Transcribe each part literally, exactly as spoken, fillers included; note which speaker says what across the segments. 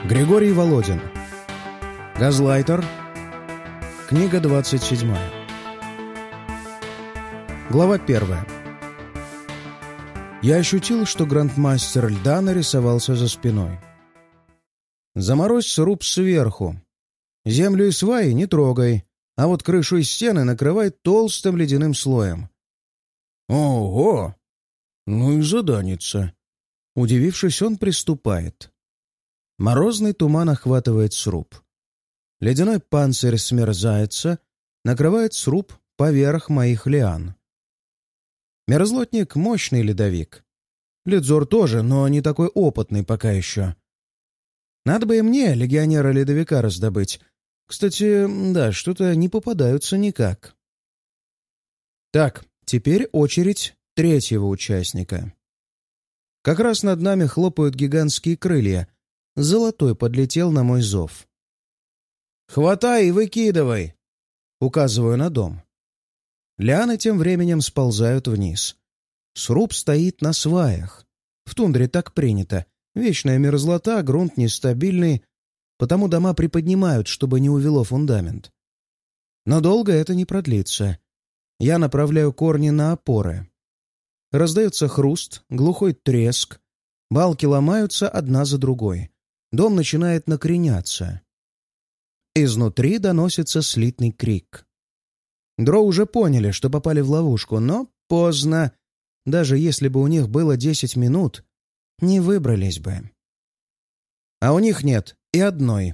Speaker 1: Григорий Володин. Газлайтер. Книга двадцать седьмая. Глава первая. Я ощутил, что грандмастер льда нарисовался за спиной. Заморозь сруб сверху. Землю и сваи не трогай, а вот крышу и стены накрывай толстым ледяным слоем. Ого! Ну и заданица. Удивившись, он приступает. Морозный туман охватывает сруб. Ледяной панцирь смерзается, накрывает сруб поверх моих лиан. Мерзлотник — мощный ледовик. Ледзор тоже, но не такой опытный пока еще. Надо бы и мне легионера-ледовика раздобыть. Кстати, да, что-то не попадаются никак. Так, теперь очередь третьего участника. Как раз над нами хлопают гигантские крылья. Золотой подлетел на мой зов. «Хватай и выкидывай!» — указываю на дом. Лианы тем временем сползают вниз. Сруб стоит на сваях. В тундре так принято. Вечная мерзлота, грунт нестабильный, потому дома приподнимают, чтобы не увело фундамент. Но долго это не продлится. Я направляю корни на опоры. Раздается хруст, глухой треск. Балки ломаются одна за другой. Дом начинает накреняться. Изнутри доносится слитный крик. Дроу уже поняли, что попали в ловушку, но поздно. Даже если бы у них было десять минут, не выбрались бы. А у них нет и одной.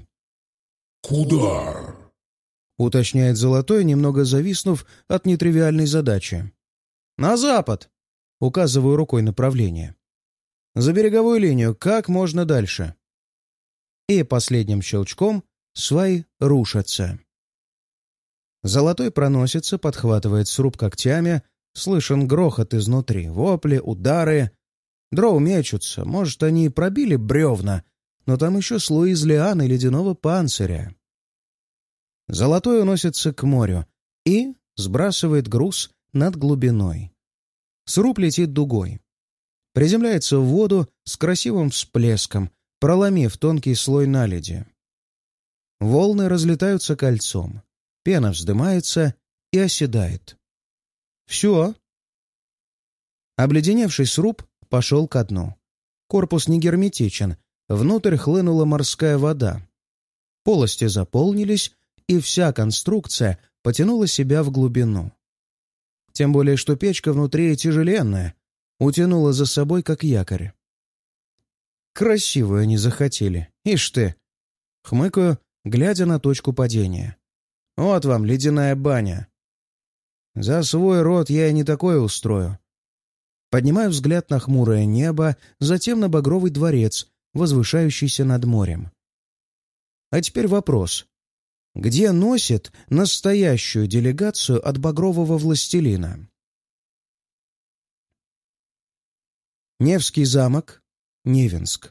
Speaker 2: «Куда?»
Speaker 1: — уточняет Золотой, немного зависнув от нетривиальной задачи. «На запад!» — указываю рукой направление. «За береговую линию, как можно дальше». И последним щелчком сваи рушатся. Золотой проносится, подхватывает сруб когтями, слышен грохот изнутри, вопли, удары. Дроу мечутся, может, они и пробили бревна, но там еще слой из лиан и ледяного панциря. Золотой уносится к морю и сбрасывает груз над глубиной. Сруб летит дугой. Приземляется в воду с красивым всплеском, проломив тонкий слой наледи. Волны разлетаются кольцом, пена вздымается и оседает. Все. Обледеневший сруб пошел ко дну. Корпус не герметичен, внутрь хлынула морская вода. Полости заполнились, и вся конструкция потянула себя в глубину. Тем более, что печка внутри тяжеленная, утянула за собой, как якорь. Красивую они захотели, ишь ты! Хмыкаю, глядя на точку падения. Вот вам ледяная баня. За свой род я и не такое устрою. Поднимаю взгляд на хмурое небо, затем на багровый дворец, возвышающийся над морем. А теперь вопрос. Где носит настоящую делегацию от багрового властелина? Невский замок, Невинск.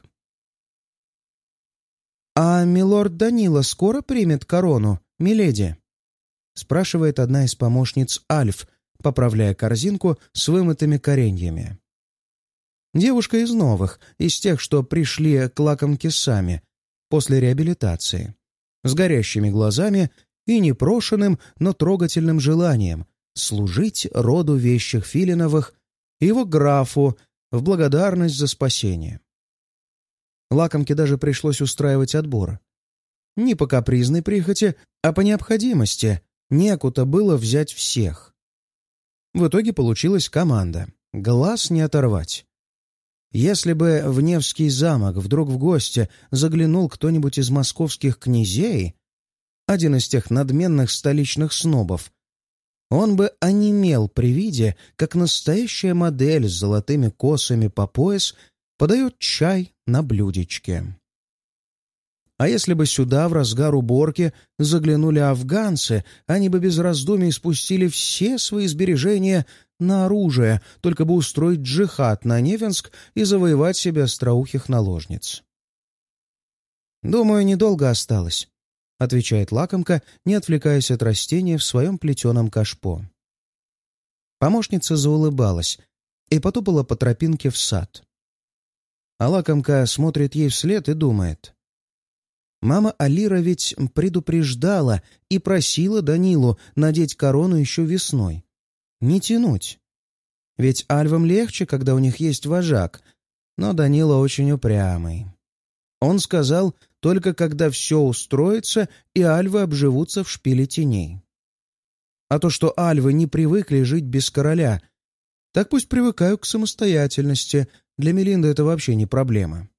Speaker 1: «А милорд Данила скоро примет корону, миледи?» — спрашивает одна из помощниц Альф, поправляя корзинку с вымытыми кореньями. Девушка из новых, из тех, что пришли к лакомке сами, после реабилитации, с горящими глазами и непрошенным, но трогательным желанием служить роду вещих Филиновых и его графу в благодарность за спасение. Лакомке даже пришлось устраивать отбор. Не по капризной прихоти, а по необходимости. Некуда было взять всех. В итоге получилась команда. Глаз не оторвать. Если бы в Невский замок вдруг в гости заглянул кто-нибудь из московских князей, один из тех надменных столичных снобов, он бы онемел при виде, как настоящая модель с золотыми косами по пояс подает чай на блюдечке. А если бы сюда в разгар уборки заглянули афганцы, они бы без раздумий спустили все свои сбережения на оружие, только бы устроить джихад на Невинск и завоевать себе остроухих наложниц. «Думаю, недолго осталось», — отвечает лакомка, не отвлекаясь от растения в своем плетеном кашпо. Помощница заулыбалась и потопала по тропинке в сад. А лакомка смотрит ей вслед и думает. Мама Алира ведь предупреждала и просила Данилу надеть корону еще весной. Не тянуть. Ведь альвам легче, когда у них есть вожак, но Данила очень упрямый. Он сказал, только когда все устроится и альвы обживутся в шпиле теней. А то, что альвы не привыкли жить без короля, так пусть привыкают к самостоятельности, для Мелинды это вообще не проблема.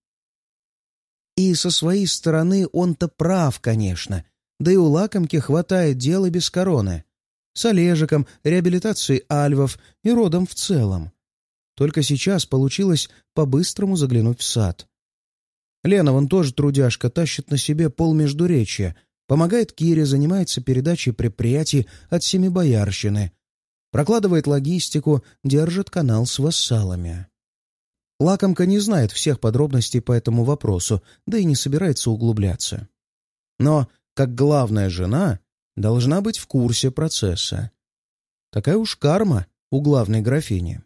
Speaker 1: И со своей стороны он-то прав, конечно, да и у лакомки хватает дела без короны. С Олежиком, реабилитацией альвов и родом в целом. Только сейчас получилось по-быстрому заглянуть в сад. Лена вон тоже трудяшка, тащит на себе полмеждуречья, помогает Кире, занимается передачей предприятий от Семибоярщины, прокладывает логистику, держит канал с вассалами. Лакомка не знает всех подробностей по этому вопросу, да и не собирается углубляться. Но, как главная жена, должна быть в курсе процесса. Такая уж карма у главной графини.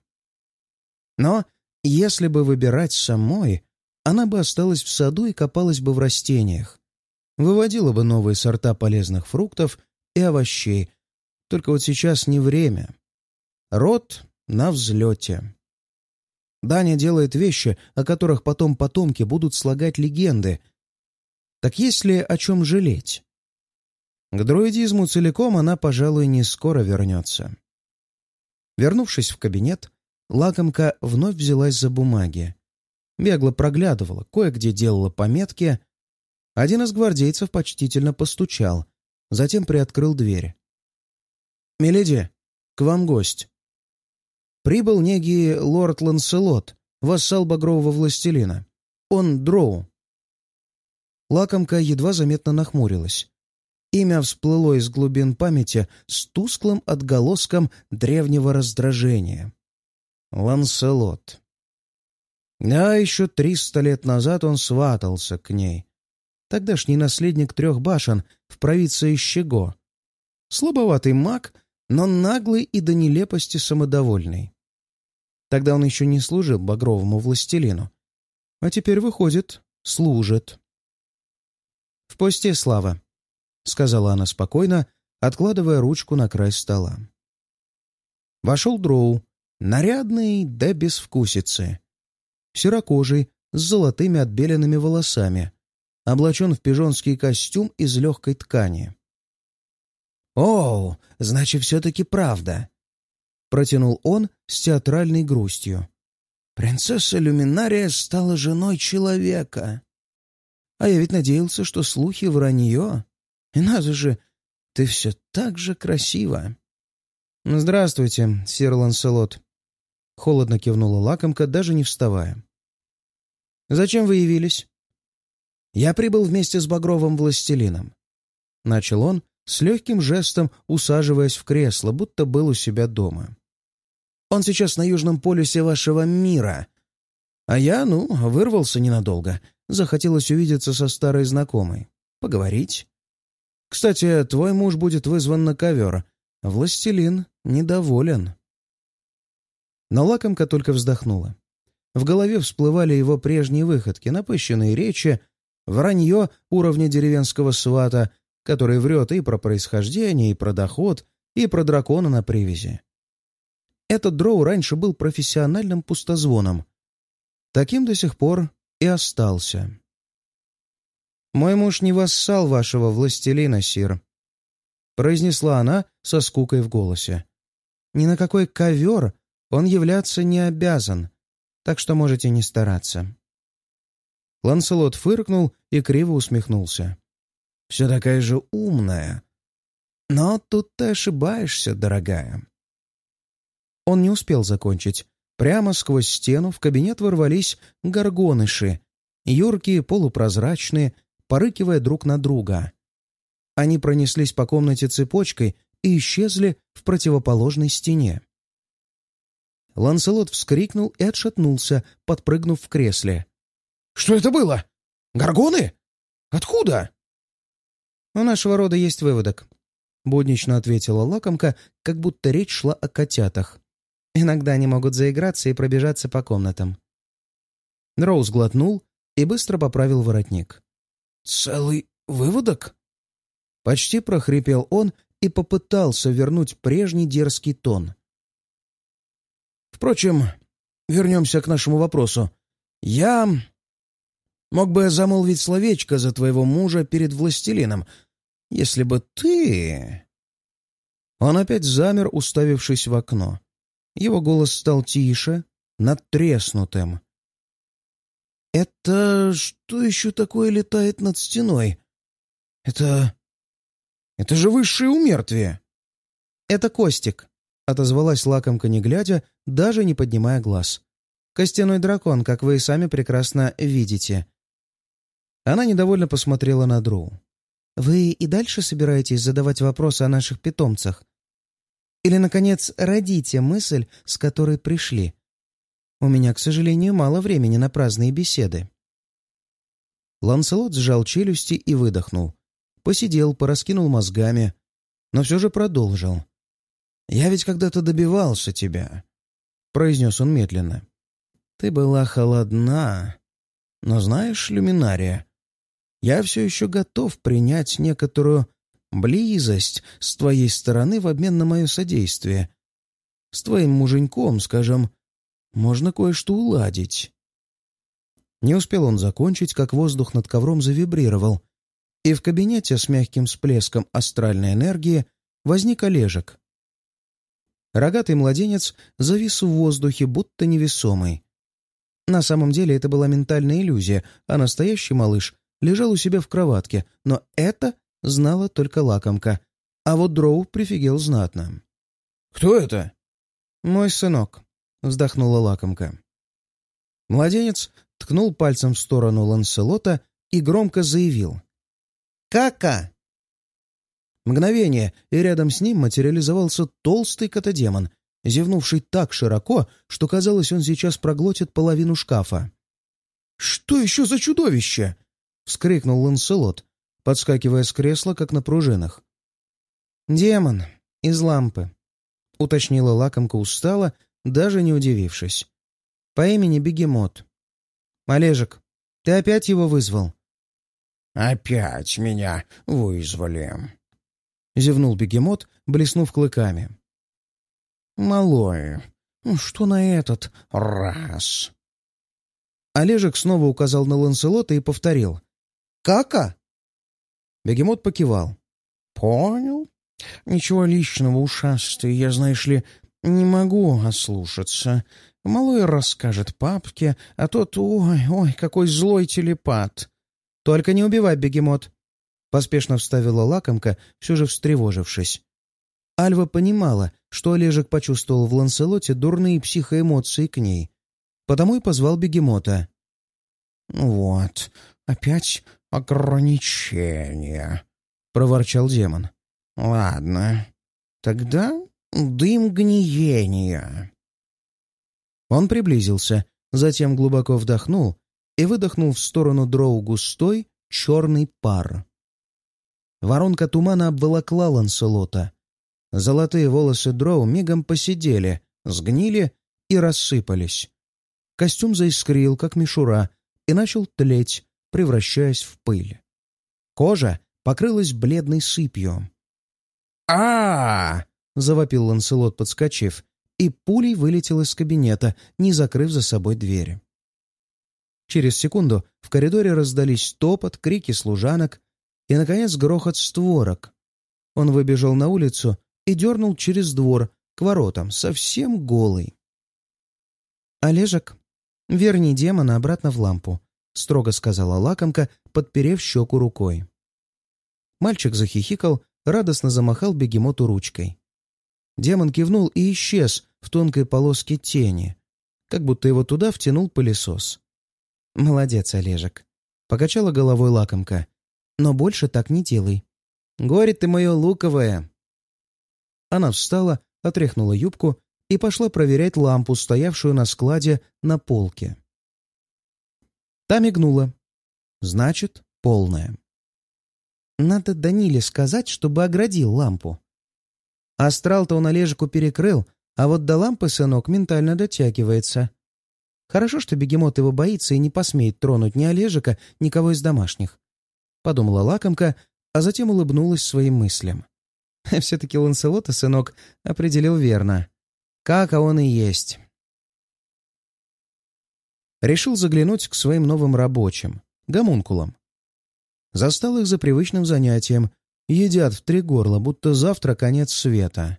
Speaker 1: Но если бы выбирать самой, она бы осталась в саду и копалась бы в растениях. Выводила бы новые сорта полезных фруктов и овощей. Только вот сейчас не время. Род на взлете. Даня делает вещи, о которых потом потомки будут слагать легенды. Так есть ли о чем жалеть? К друидизму целиком она, пожалуй, не скоро вернется. Вернувшись в кабинет, лакомка вновь взялась за бумаги. Бегло проглядывала, кое-где делала пометки. Один из гвардейцев почтительно постучал, затем приоткрыл дверь. «Миледи, к вам гость». Прибыл некий лорд Ланселот, вассал багрового властелина. Он дроу. Лакомка едва заметно нахмурилась. Имя всплыло из глубин памяти с тусклым отголоском древнего раздражения. Ланселот. Да, еще триста лет назад он сватался к ней. Тогдашний наследник трех башен в провинции Щего. Слабоватый маг, но наглый и до нелепости самодовольный. Тогда он еще не служил багровому властелину. А теперь, выходит, служит. «Впусти, Слава», — сказала она спокойно, откладывая ручку на край стола. Вошел дроу, нарядный до безвкусицы. Серокожий, с золотыми отбеленными волосами, облачен в пижонский костюм из легкой ткани. «О, значит, все-таки правда», — протянул он с театральной грустью. «Принцесса Люминария стала женой человека. А я ведь надеялся, что слухи вранье. И надо же, ты все так же красива». «Здравствуйте, сир Ланселот», — холодно кивнула лакомка, даже не вставая. «Зачем вы явились?» «Я прибыл вместе с багровым властелином», — начал он, с легким жестом усаживаясь в кресло, будто был у себя дома. «Он сейчас на южном полюсе вашего мира. А я, ну, вырвался ненадолго. Захотелось увидеться со старой знакомой. Поговорить. Кстати, твой муж будет вызван на ковер. Властелин недоволен». Но лакомка только вздохнула. В голове всплывали его прежние выходки, напыщенные речи, вранье уровня деревенского свата, который врет и про происхождение, и про доход, и про дракона на привязи. Этот дроу раньше был профессиональным пустозвоном. Таким до сих пор и остался. «Мой муж не вассал вашего властелина, сир», — произнесла она со скукой в голосе. «Ни на какой ковер он являться не обязан, так что можете не стараться». Ланселот фыркнул и криво усмехнулся. «Все такая же умная. Но тут ты ошибаешься, дорогая». Он не успел закончить. Прямо сквозь стену в кабинет ворвались горгоныши, юркие, полупрозрачные, порыкивая друг на друга. Они пронеслись по комнате цепочкой и исчезли в противоположной стене. Ланселот вскрикнул и отшатнулся, подпрыгнув в кресле. «Что это было? Горгоны? Откуда?» «У нашего рода есть выводок», — буднично ответила лакомка, как будто речь шла о котятах. «Иногда они могут заиграться и пробежаться по комнатам». Дроу сглотнул и быстро поправил воротник. целый выводок?» Почти прохрипел он и попытался вернуть прежний дерзкий тон. «Впрочем, вернемся к нашему вопросу. Я мог бы замолвить словечко за твоего мужа перед властелином, если бы ты...» Он опять замер, уставившись в окно. Его голос стал тише, надтреснутым. «Это что еще такое летает над стеной? Это... это же высшее умертвие!» «Это Костик», — отозвалась лакомка, не глядя, даже не поднимая глаз. «Костяной дракон, как вы и сами прекрасно видите». Она недовольно посмотрела на Дроу. «Вы и дальше собираетесь задавать вопросы о наших питомцах? Или, наконец, родите мысль, с которой пришли? У меня, к сожалению, мало времени на праздные беседы». Ланселот сжал челюсти и выдохнул. Посидел, пораскинул мозгами, но все же продолжил. «Я ведь когда-то добивался тебя», — произнес он медленно. «Ты была холодна, но знаешь, Люминария, я все еще готов принять некоторую близость с твоей стороны в обмен на мое содействие. С твоим муженьком, скажем, можно кое-что уладить». Не успел он закончить, как воздух над ковром завибрировал, и в кабинете с мягким всплеском астральной энергии возник Олежек. Рогатый младенец завис в воздухе, будто невесомый. На самом деле это была ментальная иллюзия, а настоящий малыш лежал у себя в кроватке, но это знала только лакомка, а вот Дроу прифигел знатно. «Кто это?» «Мой сынок», — вздохнула лакомка. Младенец ткнул пальцем в сторону Ланселота и громко заявил: «Кака!» Мгновение, и рядом с ним материализовался толстый котодемон, зевнувший так широко, что казалось, он сейчас проглотит половину шкафа. «Что еще за чудовище?» — вскрикнул Ланселот, подскакивая с кресла, как на пружинах. «Демон из лампы», — уточнила лакомка устало, даже не удивившись. «По имени Бегемот. Олежек, ты опять его вызвал?»
Speaker 2: «Опять меня вызвали», — зевнул
Speaker 1: Бегемот, блеснув клыками.
Speaker 2: «Малой, что на этот раз?»
Speaker 1: Олежек снова указал на Ланселота и повторил: «Кака?» Бегемот покивал.
Speaker 2: «Понял. Ничего личного, ушастый. Я, знаешь ли, не могу ослушаться. Малой расскажет папке, а тот, ой, ой, какой злой телепат».
Speaker 1: «Только не убивай, Бегемот», — поспешно вставила лакомка, все же встревожившись. Альва понимала, что Олежек почувствовал в Ланселоте дурные психоэмоции к ней, потому и позвал Бегемота.
Speaker 2: «Вот, опять ограничения», — проворчал демон. «Ладно, тогда дым гниения».
Speaker 1: Он приблизился, затем глубоко вдохнул и выдохнул в сторону Дроу густой черный пар. Воронка тумана обволокла Ланселота. Золотые волосы Дроу мигом поседели, сгнили и рассыпались. Костюм заискрил, как мишура, и начал тлеть, превращаясь в пыль. Кожа покрылась бледной сыпью.
Speaker 2: а,
Speaker 1: завопил Ланселот, подскочив, и пулей вылетел из кабинета, не закрыв за собой двери. Через секунду в коридоре раздались топот, крики служанок и, наконец, грохот створок. Он выбежал на улицу и дернул через двор к воротам, совсем голый. «Олежек, верни демона обратно в лампу», — строго сказала лакомка, подперев щеку рукой. Мальчик захихикал, радостно замахал Бегемоту ручкой. Демон кивнул и исчез в тонкой полоске тени, как будто его туда втянул пылесос. «Молодец, Олежек», — покачала головой лакомка. «Но больше так не делай. Горе ты мое луковое!» Она встала, отряхнула юбку и пошла проверять лампу, стоявшую на складе на полке. Та мигнула. Значит, полная. Надо Даниле сказать, чтобы оградил лампу. Астрал-то он Олежику перекрыл, а вот до лампы сынок ментально дотягивается. Хорошо, что Бегемот его боится и не посмеет тронуть ни Олежика, никого из домашних. — подумала лакомка, а затем улыбнулась своим мыслям. Все-таки Ланселота, сынок, определил верно. Как, а он и есть. Решил заглянуть к своим новым рабочим, гомункулам. Застал их за привычным занятием. Едят в три горла, будто завтра конец света.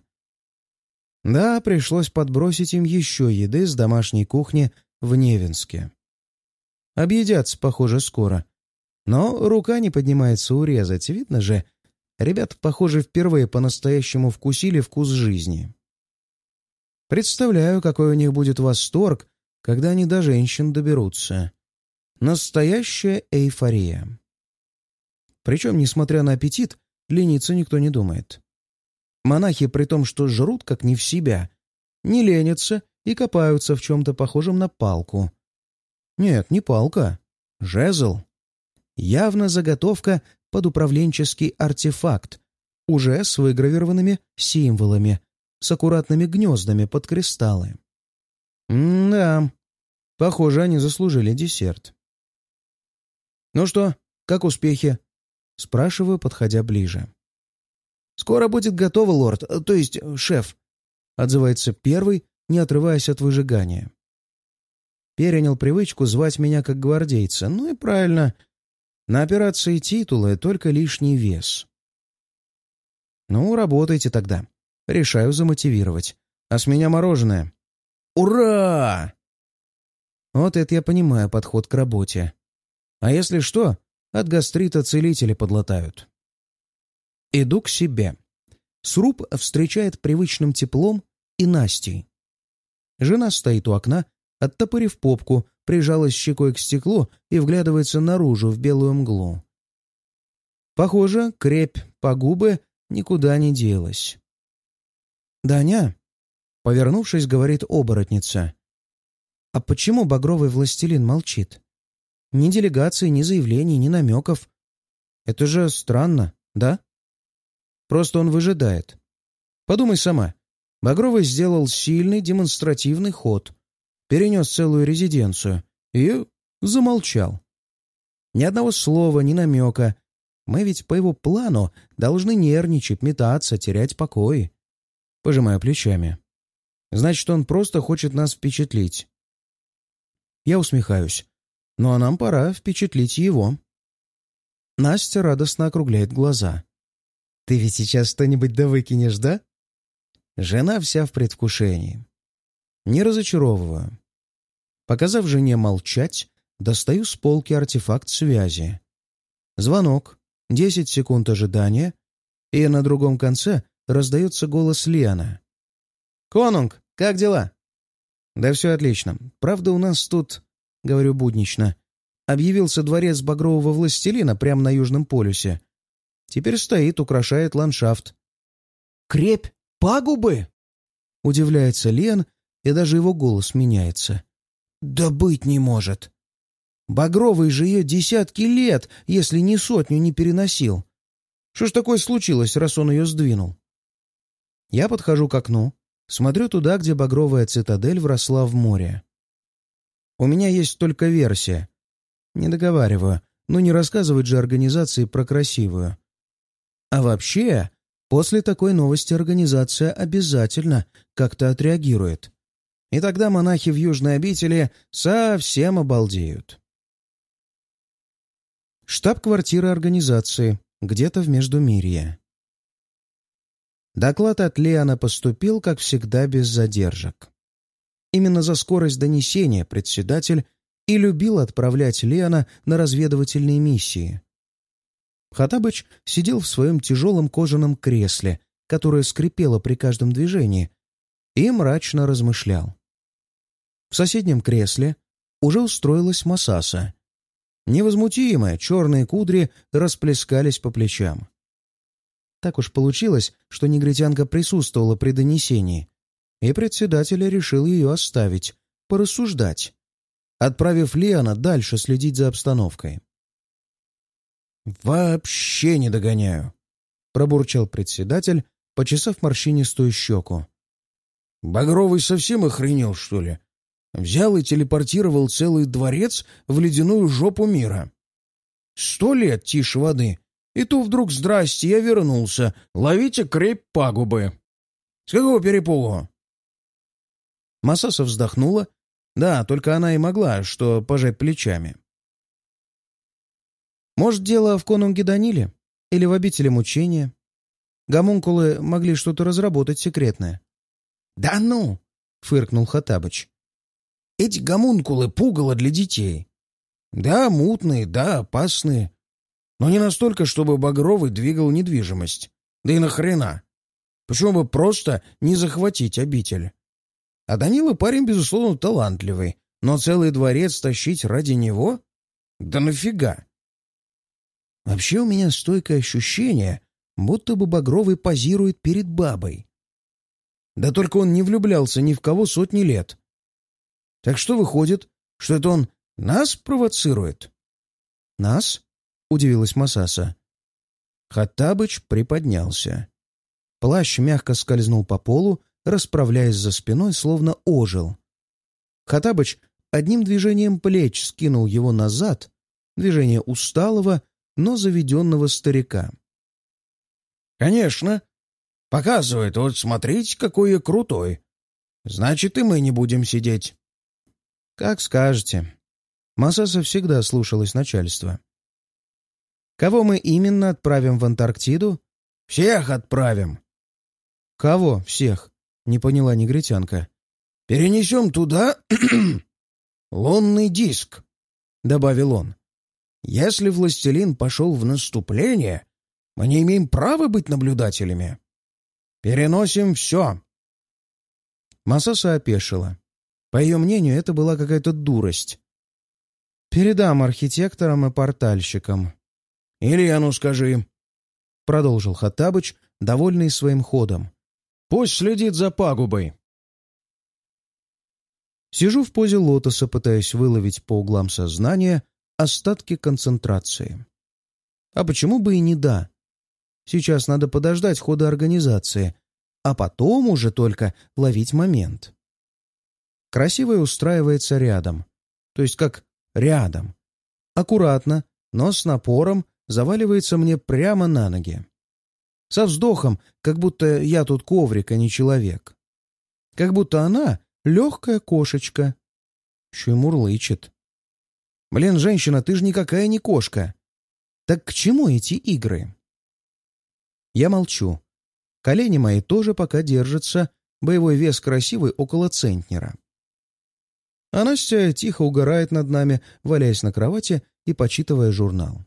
Speaker 1: Да, пришлось подбросить им еще еды с домашней кухни в Невинске. Объедятся, похоже, скоро. Но рука не поднимается урезать, видно же. Ребята, похоже, впервые по-настоящему вкусили вкус жизни. Представляю, какой у них будет восторг, когда они до женщин доберутся. Настоящая эйфория. Причем, несмотря на аппетит, лениться никто не думает. Монахи, при том, что жрут как не в себя, не ленятся и копаются в чем-то похожем на палку. Нет, не палка. Жезл. Явно заготовка под управленческий артефакт, уже с выгравированными символами, с аккуратными гнездами под кристаллы. М-да, похоже, они заслужили десерт. «Ну что, как успехи?» — спрашиваю, подходя ближе. «Скоро будет готово, лорд, то есть шеф», — отзывается первый, не отрываясь от выжигания. Перенял привычку звать меня как гвардейца. Ну и правильно. На операции титулы только лишний вес. Ну, работайте тогда. Решаю замотивировать. А с меня мороженое. Ура! Вот это я понимаю подход к работе. А если что, от гастрита целители подлатают. Иду к себе. Сруб встречает привычным теплом и Настей. Жена стоит у окна, оттопырив попку, прижалась щекой к стеклу и вглядывается наружу в белую мглу. Похоже, крепь по губы никуда не делась. «Даня», — повернувшись, говорит оборотница, «а почему багровый властелин молчит? Ни делегации, ни заявлений, ни намеков. Это же странно, да? Просто он выжидает. Подумай сама. Багровый сделал сильный демонстративный ход, перенес целую резиденцию и замолчал. Ни одного слова, ни намека. Мы ведь по его плану должны нервничать, метаться, терять покой. Пожимаю плечами. Значит, он просто хочет нас впечатлить. Я усмехаюсь. Ну а нам пора впечатлить его. Настя радостно округляет глаза. «Ты ведь сейчас что-нибудь да выкинешь, да?» Жена вся в предвкушении. Не разочаровываю. Показав жене молчать, достаю с полки артефакт связи. Звонок, десять секунд ожидания, и на другом конце раздается голос Лиана. «Конунг, как дела?» «Да все отлично. Правда, у нас тут, — говорю буднично, — объявился дворец багрового властелина прямо на Южном полюсе. Теперь стоит, украшает ландшафт». «Крепь пагубы?» — удивляется Лиан, и даже его голос меняется. «Да быть не может! Багровый же ее десятки лет, если не сотню, не переносил. Что ж такое случилось, раз он ее сдвинул?» Я подхожу к окну, смотрю туда, где багровая цитадель вросла в море. У меня есть только версия. Не договариваю, но не рассказывать же организации про красивую. А вообще, после такой новости организация обязательно как-то отреагирует. И тогда монахи в Южной обители совсем обалдеют. Штаб-квартира организации, где-то в Междумирье. Доклад от Лиана поступил, как всегда, без задержек. Именно за скорость донесения председатель и любил отправлять Лиана на разведывательные миссии. Хаттабыч сидел в своем тяжелом кожаном кресле, которое скрипело при каждом движении, и мрачно размышлял. В соседнем кресле уже устроилась Масаса. Невозмутимые черные кудри расплескались по плечам. Так уж получилось, что негритянка присутствовала при донесении, и председатель решил ее оставить, порассуждать, отправив Лиана дальше следить за обстановкой. «Вообще не догоняю», — пробурчал председатель, почесав морщинистую щеку. «Багровый совсем охренел, что ли? Взял и телепортировал целый дворец в ледяную жопу мира. Сто лет тише воды. И то вдруг здрасте, я вернулся. Ловите крепь пагубы. С какого перепугу?»
Speaker 2: Масаса вздохнула. Да, только она и могла, что пожать плечами. «Может, дело в конунге Даниле? Или в обители мучения? Гомункулы могли что-то разработать секретное».
Speaker 1: «Да ну!» — фыркнул Хаттабыч. «Эти гомункулы — пугало для детей. Да, мутные, да, опасные. Но не настолько, чтобы Багровый двигал недвижимость. Да и нахрена? Почему бы просто не захватить обитель? А Данила парень, безусловно, талантливый, но целый дворец тащить ради него? Да нафига? Вообще у меня стойкое ощущение, будто бы Багровый позирует перед бабой. Да только он не влюблялся ни в кого сотни лет. Так что выходит, что это он нас провоцирует?»
Speaker 2: «Нас?» — удивилась Масаса.
Speaker 1: Хаттабыч приподнялся.
Speaker 2: Плащ мягко скользнул по полу, расправляясь за спиной, словно ожил. Хаттабыч одним движением плеч скинул его назад, движение усталого, но заведенного старика.
Speaker 1: «Конечно. Показывает, вот смотрите, какой я крутой. Значит, и мы не будем сидеть».
Speaker 2: «Как скажете». Масаса всегда слушалась начальства. «Кого мы именно отправим в Антарктиду?»
Speaker 1: «Всех отправим».
Speaker 2: «Кого всех?» — не поняла негритянка.
Speaker 1: «Перенесем туда лунный диск», — добавил он. «Если властелин пошел в наступление, мы не имеем права быть наблюдателями. Переносим все».
Speaker 2: Масаса опешила. По ее мнению, это была какая-то дурость. «Передам архитекторам и портальщикам».
Speaker 1: «Ильяну скажи»,
Speaker 2: — продолжил Хаттабыч, довольный своим ходом.
Speaker 1: «Пусть следит за пагубой».
Speaker 2: Сижу в позе лотоса, пытаясь выловить по углам сознания остатки концентрации. А почему бы и не да? Сейчас надо подождать хода организации, а потом уже только ловить момент. Красивая устраивается рядом, то есть как рядом. Аккуратно, но с напором заваливается мне прямо на ноги. Со вздохом, как будто я тут коврик, а не человек. Как будто она легкая кошечка. Еще и мурлычет. Блин, женщина, ты же никакая не кошка. Так к чему эти игры? Я молчу. Колени мои тоже пока держатся, боевой вес красивый около центнера. А Настя тихо угорает над нами, валяясь на кровати и почитывая журнал.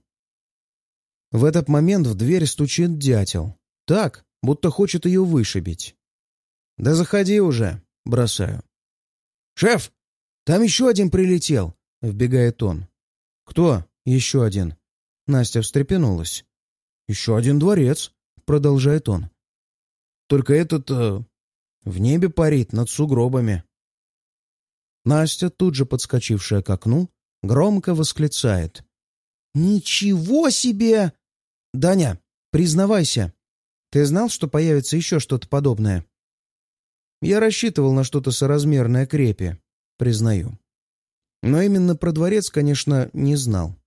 Speaker 2: В этот момент в дверь стучит дятел. Так, будто хочет ее вышибить. «Да заходи уже!» — бросаю.
Speaker 1: «Шеф, там еще один прилетел!»
Speaker 2: — вбегает он. «Кто еще один?» Настя встрепенулась.
Speaker 1: «Еще один дворец!» — продолжает он. «Только этот э, в небе парит над сугробами».
Speaker 2: Настя, тут же подскочившая к окну, громко восклицает. «Ничего себе! Даня, признавайся, ты знал, что появится еще что-то подобное?» «Я рассчитывал на что-то соразмерное крепи, признаю. Но именно про дворец, конечно, не знал».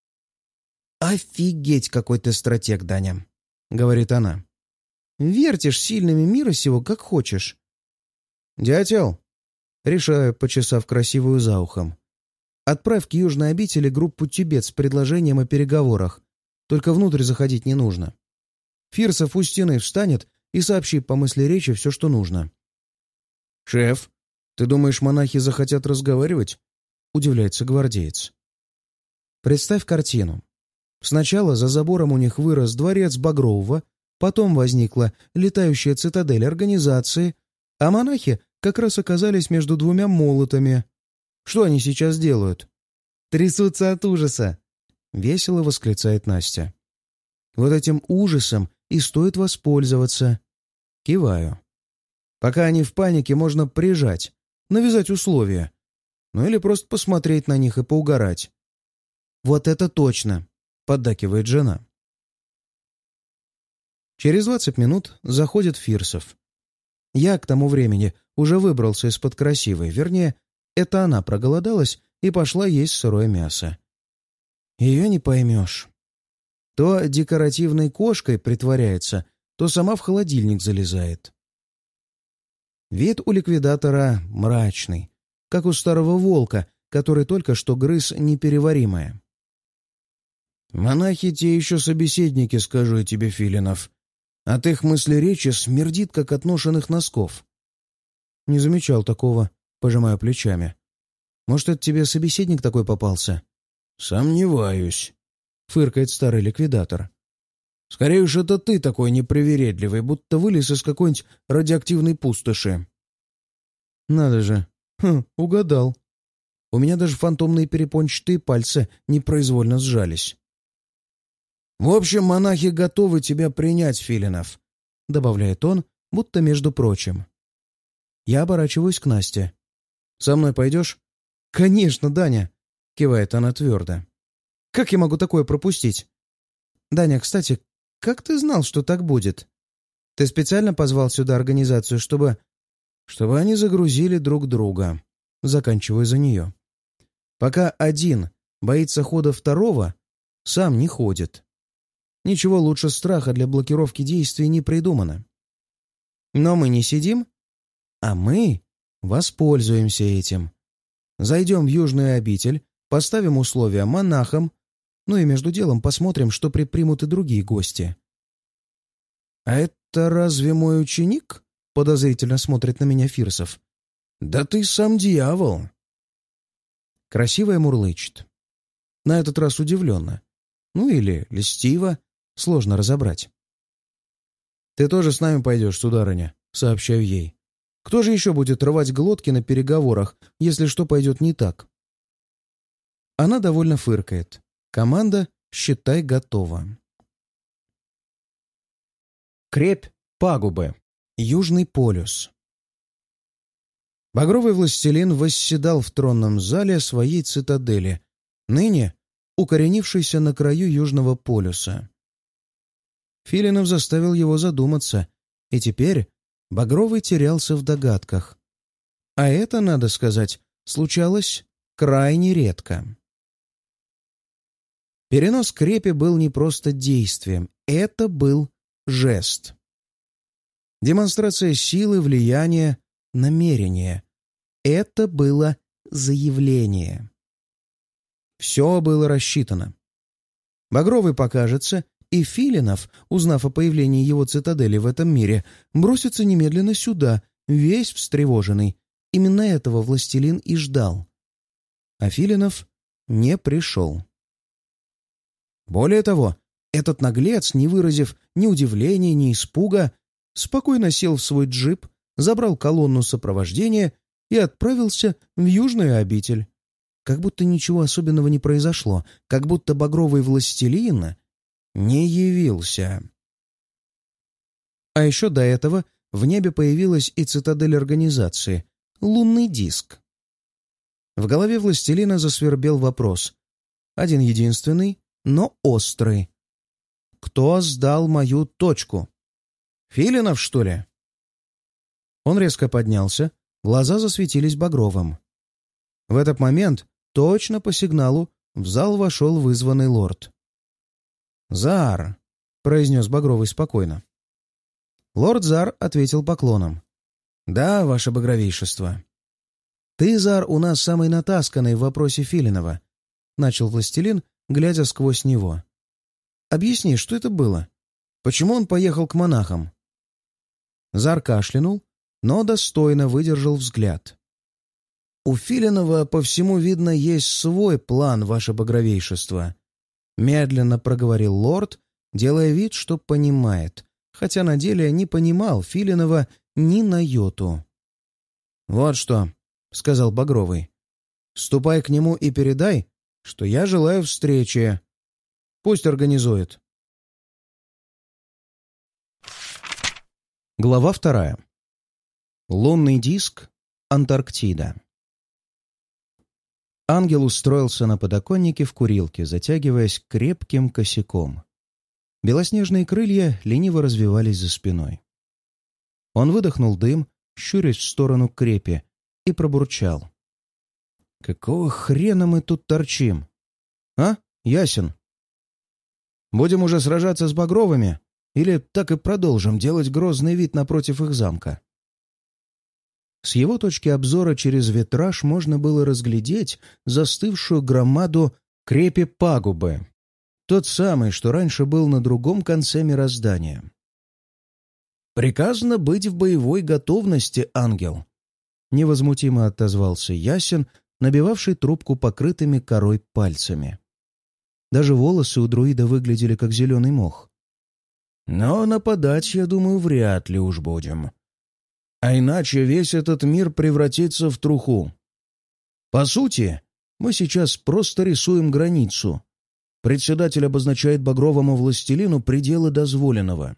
Speaker 2: «Офигеть, какой ты стратег, Даня!» — говорит она. «Вертишь сильными мира сего, как хочешь». «Дятел!» — решаю, почесав красивую за ухом. «Отправь к южной обители группу Тибет с предложением о переговорах. Только внутрь заходить не нужно. Фирсов у стены встанет и сообщит по мысли речи все, что нужно».
Speaker 1: «Шеф, ты думаешь, монахи захотят разговаривать?»
Speaker 2: — удивляется гвардеец. «Представь картину. Сначала за забором у них вырос дворец Багрового, потом возникла летающая цитадель организации, а монахи как раз оказались между двумя молотами. Что они сейчас делают?» «Трясутся от ужаса!» — весело восклицает Настя. «Вот этим ужасом и стоит воспользоваться». Киваю. Пока они в панике, можно прижать, навязать условия. Ну или просто посмотреть на них и поугарать. «Вот это точно!» — поддакивает жена. Через двадцать минут заходит Фирсов. Я к тому времени уже выбрался из-под красивой, вернее, это она проголодалась и пошла есть сырое мясо.
Speaker 1: Ее не поймешь. То декоративной кошкой притворяется, то сама в холодильник залезает. Вид у ликвидатора мрачный, как у старого волка, который только что грыз непереваримое. «Монахи те еще собеседники, скажу я тебе, Филинов. От их мысли речи смердит, как от ношеных носков». «Не замечал такого», — пожимаю плечами. «Может, это тебе собеседник такой попался?» «Сомневаюсь», — фыркает старый ликвидатор. «Скорее уж это ты такой непривередливый, будто вылез из какой-нибудь радиоактивной пустоши». «Надо же! Хм, угадал. У меня даже фантомные перепончатые пальцы непроизвольно сжались». «В общем, монахи готовы тебя принять, Филинов», — добавляет он, будто между прочим. Я оборачиваюсь к Насте. «Со мной пойдешь?» «Конечно, Даня!» — кивает она твердо. «Как я могу такое пропустить?» «Даня, кстати, как ты знал, что так будет? Ты специально позвал сюда организацию, чтобы...» «Чтобы они загрузили друг друга». Заканчиваю за нее. «Пока один боится хода второго, сам не ходит. Ничего лучше страха для блокировки действий не придумано. Но мы не сидим, а мы воспользуемся этим. Зайдем в Южную обитель, поставим условия монахам, ну и между делом посмотрим, что предпримут и другие гости». «А это разве мой ученик?» — подозрительно смотрит на меня Фирсов. «Да ты сам дьявол!» Красивая мурлычет. На этот раз удивленно. Ну или льстиво, сложно разобрать. «Ты тоже с нами пойдешь, сударыня», — сообщаю ей. «Кто же еще будет рвать глотки на переговорах, если что пойдет не так?» Она довольно фыркает. Команда, считай, готова. Крепь пагубы. Южный полюс. Багровый властелин восседал в тронном зале своей цитадели, ныне укоренившейся на краю Южного полюса. Филинов заставил его задуматься, и теперь Багровый терялся в догадках. А это, надо сказать, случалось крайне редко. Перенос крепи был не просто действием, это был жест. Демонстрация силы, влияния, намерения. Это было заявление. Все было рассчитано. Багровый покажется, и Филинов, узнав о появлении его цитадели в этом мире, бросится немедленно сюда, весь встревоженный. Именно этого властелин и ждал. А Филинов не пришел. Более того, этот наглец, не выразив ни удивления, ни испуга, спокойно сел в свой джип, забрал колонну сопровождения и отправился в Южную обитель. Как будто ничего особенного не произошло, как будто багровый властелин не явился. А еще до этого в небе появилась и цитадель организации — лунный диск. В голове властелина засвербел вопрос. Один единственный, но острый. Кто сдал мою точку? Филинов, что ли? Он резко поднялся, глаза засветились багровым. В этот момент, точно по сигналу, в зал вошел вызванный лорд. «Зар», — произнес Багровый спокойно. Лорд Зар ответил поклоном. «Да, ваше багровейшество». «Ты, Зар, у нас самый натасканный в вопросе Филинова», — начал властелин, глядя сквозь него. «Объясни, что это было? Почему он поехал к монахам?» Зар кашлянул, но достойно выдержал взгляд. «У Филинова, по всему видно, есть свой план, ваше багровейшество», — медленно проговорил лорд, делая вид, что понимает, хотя на деле не понимал Филинова ни на йоту. «Вот что», — сказал Багровый, — «ступай к нему и передай, что я желаю встречи. Пусть организует». Глава вторая. Лунный диск. Антарктида. Ангел устроился на подоконнике в курилке, затягиваясь крепким косяком. Белоснежные крылья лениво развивались за спиной. Он выдохнул дым, щурясь в сторону крепи, и пробурчал. «Какого хрена мы тут торчим? А, Ясен. Будем уже сражаться с Багровыми или так и продолжим делать грозный вид напротив их замка?» С его точки обзора через витраж можно было разглядеть застывшую громаду крепи пагубы. Тот самый, что раньше был на другом конце мироздания. «Приказано быть в боевой готовности, ангел», — невозмутимо отозвался Ясен, набивавший трубку покрытыми корой пальцами. Даже волосы у друида выглядели как зеленый мох. «Но нападать, я думаю, вряд ли уж будем. А иначе весь этот мир превратится в труху. По сути, мы сейчас просто рисуем границу. Председатель обозначает багровому властелину пределы дозволенного».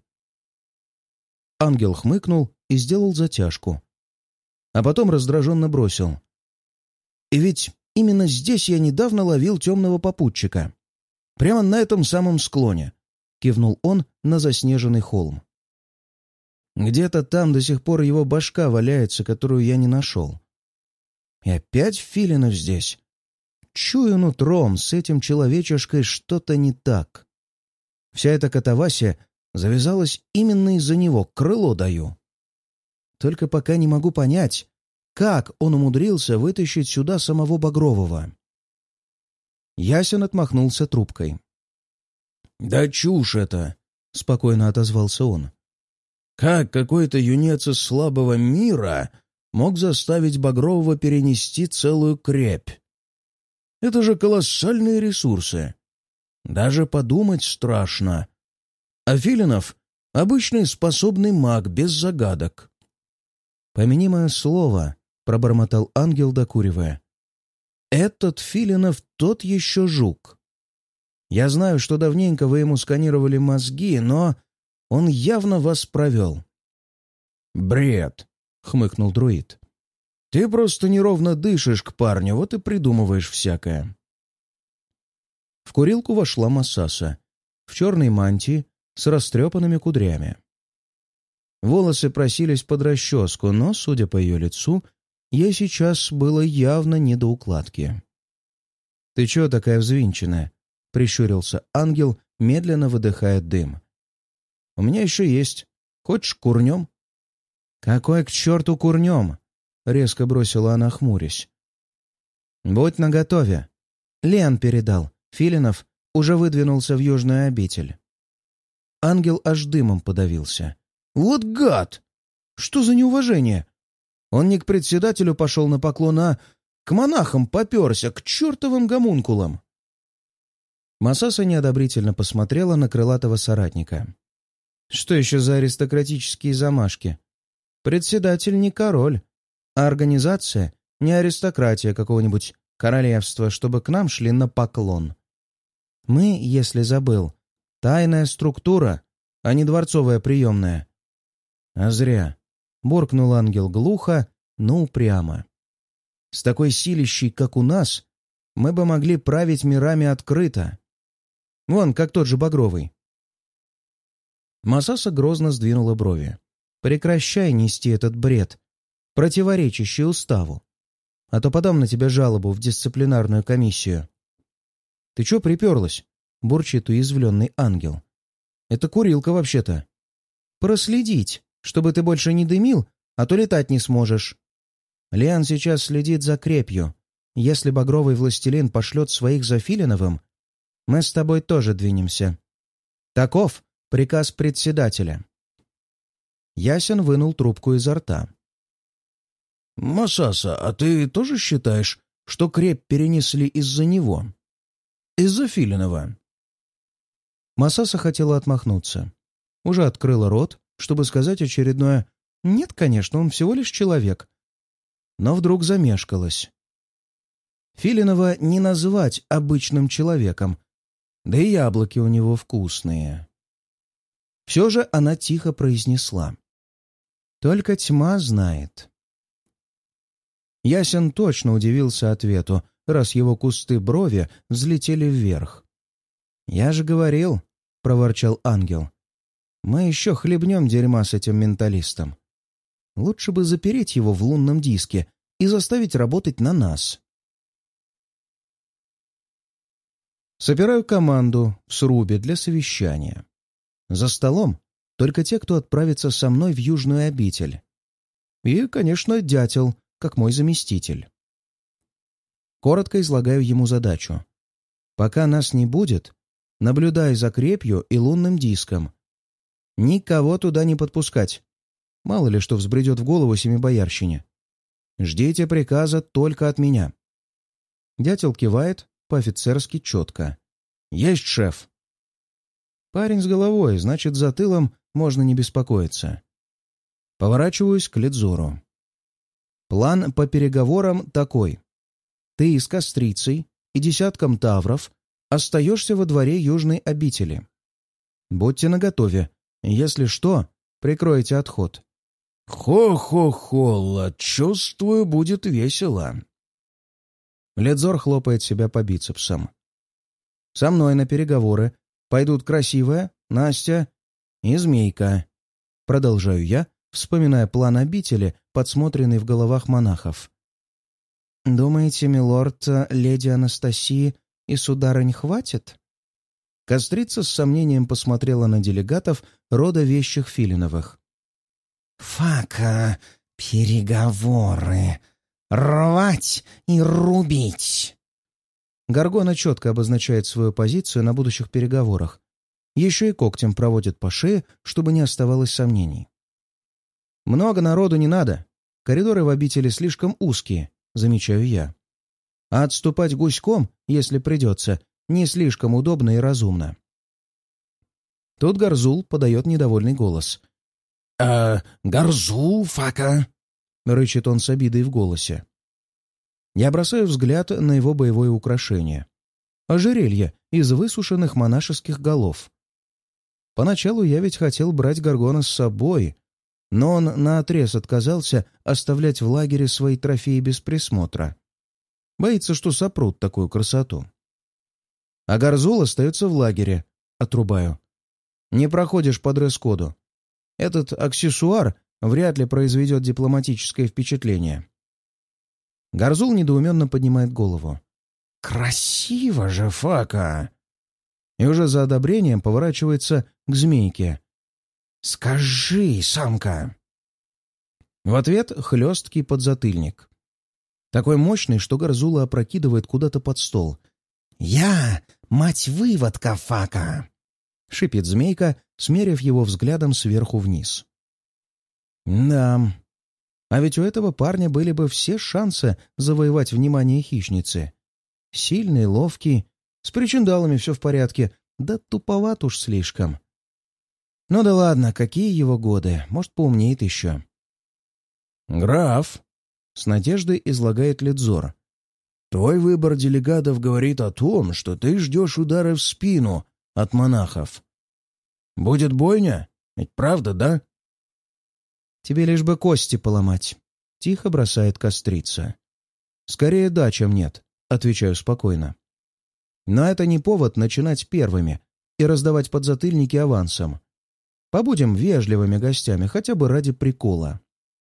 Speaker 1: Ангел хмыкнул и сделал затяжку. А потом раздраженно бросил. «И ведь именно здесь я недавно ловил темного попутчика. Прямо на этом самом склоне», — кивнул он на заснеженный холм. «Где-то там до сих пор его башка валяется, которую я не нашел. И опять Филинов здесь. Чую нутром, с этим человечешкой что-то не так. Вся эта катавасия завязалась именно из-за него, крыло даю. Только пока не могу понять, как он умудрился вытащить сюда самого Багрового». Ясен отмахнулся трубкой. «Да чушь это!» — спокойно отозвался он. «Как какой-то юнец из слабого мира мог заставить Багрового перенести целую крепь? Это же колоссальные ресурсы. Даже подумать страшно. А Филинов — обычный способный маг без загадок». «Помяни мое слово», — пробормотал ангел, докуривая. «Этот Филинов тот еще жук. Я знаю, что давненько вы ему сканировали мозги, но он явно вас провел». «Бред», — хмыкнул друид. «Ты просто неровно дышишь к парню, вот и придумываешь всякое». В курилку вошла Масаса в черной мантии с растрепанными кудрями. Волосы просились под расческу, но, судя по ее лицу, ей сейчас было явно не до укладки. «Ты чего такая взвинченная?» — прищурился ангел, медленно выдыхая дым. «У меня еще есть. Хочешь, курнем?» «Какой к черту курнем?» — резко бросила она, хмурясь. «Будь наготове. Лен передал. Филинов уже выдвинулся в южную обитель». Ангел аж дымом подавился. «Вот гад! Что за неуважение? Он не к председателю пошел на поклон, а к монахам поперся, к чертовым гомункулам». Масаса неодобрительно посмотрела на крылатого соратника. «Что еще за аристократические замашки? Председатель не король, а организация не аристократия какого-нибудь королевства, чтобы к нам шли на поклон. Мы, если забыл, тайная структура, а не дворцовая приемная». «А зря», — буркнул ангел глухо, но упрямо. «С такой силищей, как у нас, мы бы могли править мирами открыто. Вон, как тот же Багровый». Масаса грозно сдвинула брови. «Прекращай нести этот бред, противоречащий уставу, а то подам на тебя жалобу в дисциплинарную комиссию». «Ты чё приперлась?» — бурчит уязвленный ангел. «Это курилка вообще-то». «Проследить, чтобы ты больше не дымил, а то летать не сможешь. Лиан сейчас следит за крепью. Если Багровый властелин пошлет своих за Филиновым, мы с тобой тоже двинемся. Таков приказ председателя». Ясен вынул трубку изо рта. «Масаса, а ты тоже считаешь, что крепь перенесли из-за него? Из-за Филинова?» Масаса хотела отмахнуться. Уже открыла рот, чтобы сказать очередное «нет, конечно, он всего лишь человек». Но вдруг замешкалась. Филинова не назвать обычным человеком, да и яблоки у него вкусные. Все же она тихо произнесла: «Только тьма знает». Ясен точно удивился ответу, раз его кусты брови взлетели вверх. «Я же говорил», — проворчал ангел, — «мы еще хлебнем дерьма с этим менталистом. Лучше бы запереть его в лунном диске и заставить работать на нас». Собираю команду в срубе для совещания. За столом только те, кто отправится со мной в Южную обитель. И, конечно, дятел, как мой заместитель. Коротко излагаю ему задачу. Пока нас не будет, наблюдай за крепью и лунным диском. Никого туда не подпускать. Мало ли что взбредет в голову семибоярщине. Ждите приказа только от меня. Дятел кивает по-офицерски четко. Есть, шеф. Парень с головой, значит, за тылом можно не беспокоиться. Поворачиваюсь к Ледзору. План по переговорам такой. Ты с Кострицей и десятком тавров остаешься во дворе Южной обители. Будьте наготове. Если что, прикройте отход. Хо-хо-хо, чувствую, будет весело. Ледзор хлопает себя по бицепсам. Со мной на переговоры пойдут Красивая, Настя и Змейка. Продолжаю я, вспоминая план обители, подсмотренный в головах монахов. «Думаете, милорд, леди Анастасии и сударынь хватит?» Кострица с сомнением посмотрела на делегатов рода вещих Филиновых. «Фака, переговоры. Рвать и рубить!» Горгона четко обозначает свою позицию на будущих переговорах. Еще и когтем проводит по шее, чтобы не оставалось сомнений. «Много народу не надо. Коридоры в обители слишком узкие», — замечаю я. «А отступать гуськом, если придется, не слишком удобно и разумно». Тут Гарзул подает недовольный голос. «Э, Гарзул, Фака!» — рычит он с обидой в голосе. Я бросаю взгляд на его боевое украшение. Ожерелье из высушенных монашеских голов. Поначалу я ведь хотел брать Горгона с собой, но он наотрез отказался оставлять в лагере свои трофеи без присмотра. Боится, что сопрут такую красоту. А Гарзул остается в лагере, отрубаю. Не проходишь по дресс-коду. Этот аксессуар вряд ли произведет дипломатическое впечатление. Гарзул недоуменно поднимает голову. «Красиво же, Фака!» И уже за одобрением поворачивается к Змейке. «Скажи, самка!» В ответ хлесткий подзатыльник. Такой мощный, что Гарзула опрокидывает куда-то под стол. «Я, мать-выводка, Фака!» — шипит Змейка, смерив его взглядом сверху вниз. «Да, а ведь у этого парня были бы все шансы завоевать внимание хищницы. Сильный, ловкий, с причиндалами все в порядке, да туповат уж слишком. Ну да ладно, какие его годы, может, поумнеет еще». «Граф», — с надеждой излагает Ледзор, — «твой выбор делегатов говорит о том, что ты ждешь удара в спину от монахов. Будет бойня? Ведь правда, да?» «Тебе лишь бы кости поломать», — тихо бросает Кострица. «Скорее да, чем нет», — отвечаю спокойно. «Но это не повод начинать первыми и раздавать подзатыльники авансом. Побудем вежливыми гостями, хотя бы ради прикола».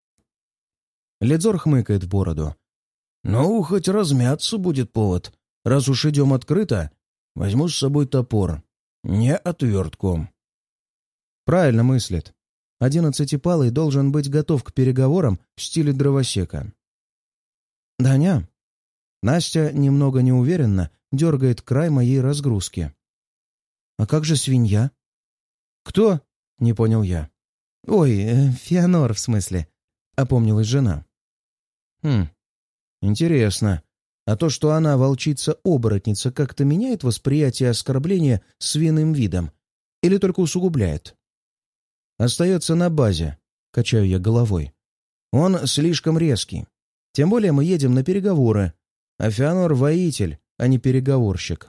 Speaker 1: Ледзор хмыкает в бороду. «Ну, хоть размяться будет повод. Раз уж идем открыто, возьму с собой топор. Не отвертку». Правильно мыслит. Одиннадцатипалый должен быть готов к переговорам в стиле дровосека. «Даня?» Настя немного неуверенно дергает край моей разгрузки. «А как же свинья?» «Кто?» — не понял я. «Ой, э, Феонор, в смысле», — опомнилась жена. «Хм, интересно. А то, что она волчица-оборотница, как-то меняет восприятие оскорбления свиным видом или только усугубляет?» «Остается на базе», — качаю я головой. «Он слишком резкий. Тем более мы едем на переговоры, а Феонор — воитель, а не переговорщик».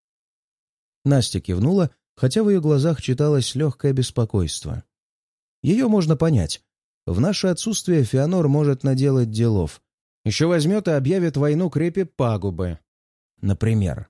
Speaker 1: Настя кивнула, хотя в ее глазах читалось легкое беспокойство. Ее можно понять. В наше отсутствие Феонор может наделать делов. Еще возьмет и объявит войну крепи пагубы. Например.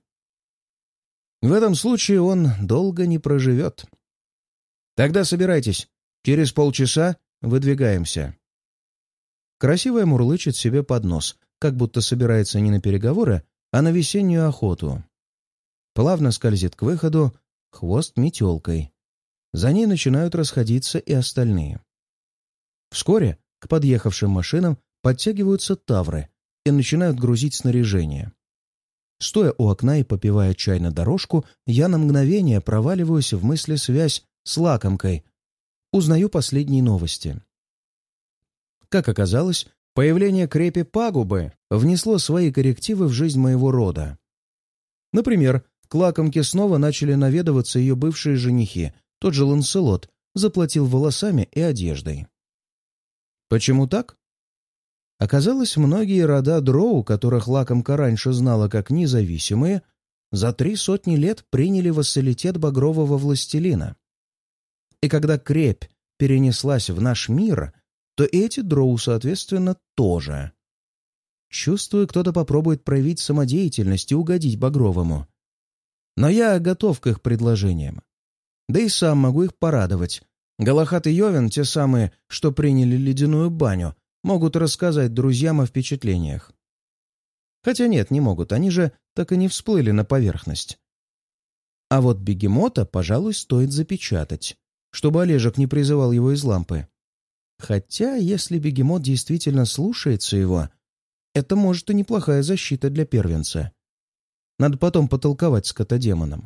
Speaker 1: В этом случае он долго не проживет. «Тогда собирайтесь. Через полчаса выдвигаемся». Красивая мурлычет себе под нос, как будто собирается не на переговоры, а на весеннюю охоту. плавно скользит к выходу, хвост метелкой. За ней начинают расходиться и остальные. Вскоре к подъехавшим машинам подтягиваются тавры и начинают грузить снаряжение. Стоя у окна и попивая чай на дорожку, я на мгновение проваливаюсь в мысли-связь с лакомкой. Узнаю последние новости. Как оказалось, появление крепи Пагубы внесло свои коррективы в жизнь моего рода. Например, к лакомке снова начали наведываться ее бывшие женихи. Тот же Ланселот заплатил волосами и одеждой. Почему так? Оказалось, многие рода дроу, которых лакомка раньше знала как независимые, за три сотни лет приняли вассалитет багрового властелина. И когда крепь перенеслась в наш мир, то эти дроу, соответственно, тоже. Чувствую, кто-то попробует проявить самодеятельность и угодить Багровому. Но я готов к их предложениям. Да и сам могу их порадовать. Галахад и Йовен, те самые, что приняли ледяную баню, могут рассказать друзьям о впечатлениях. Хотя нет, не могут, они же так и не всплыли на поверхность. А вот бегемота, пожалуй, стоит запечатать, чтобы Олежек не призывал его из лампы. Хотя, если бегемот действительно слушается его, это может и неплохая защита для первенца. Надо потом потолковать с котодемоном.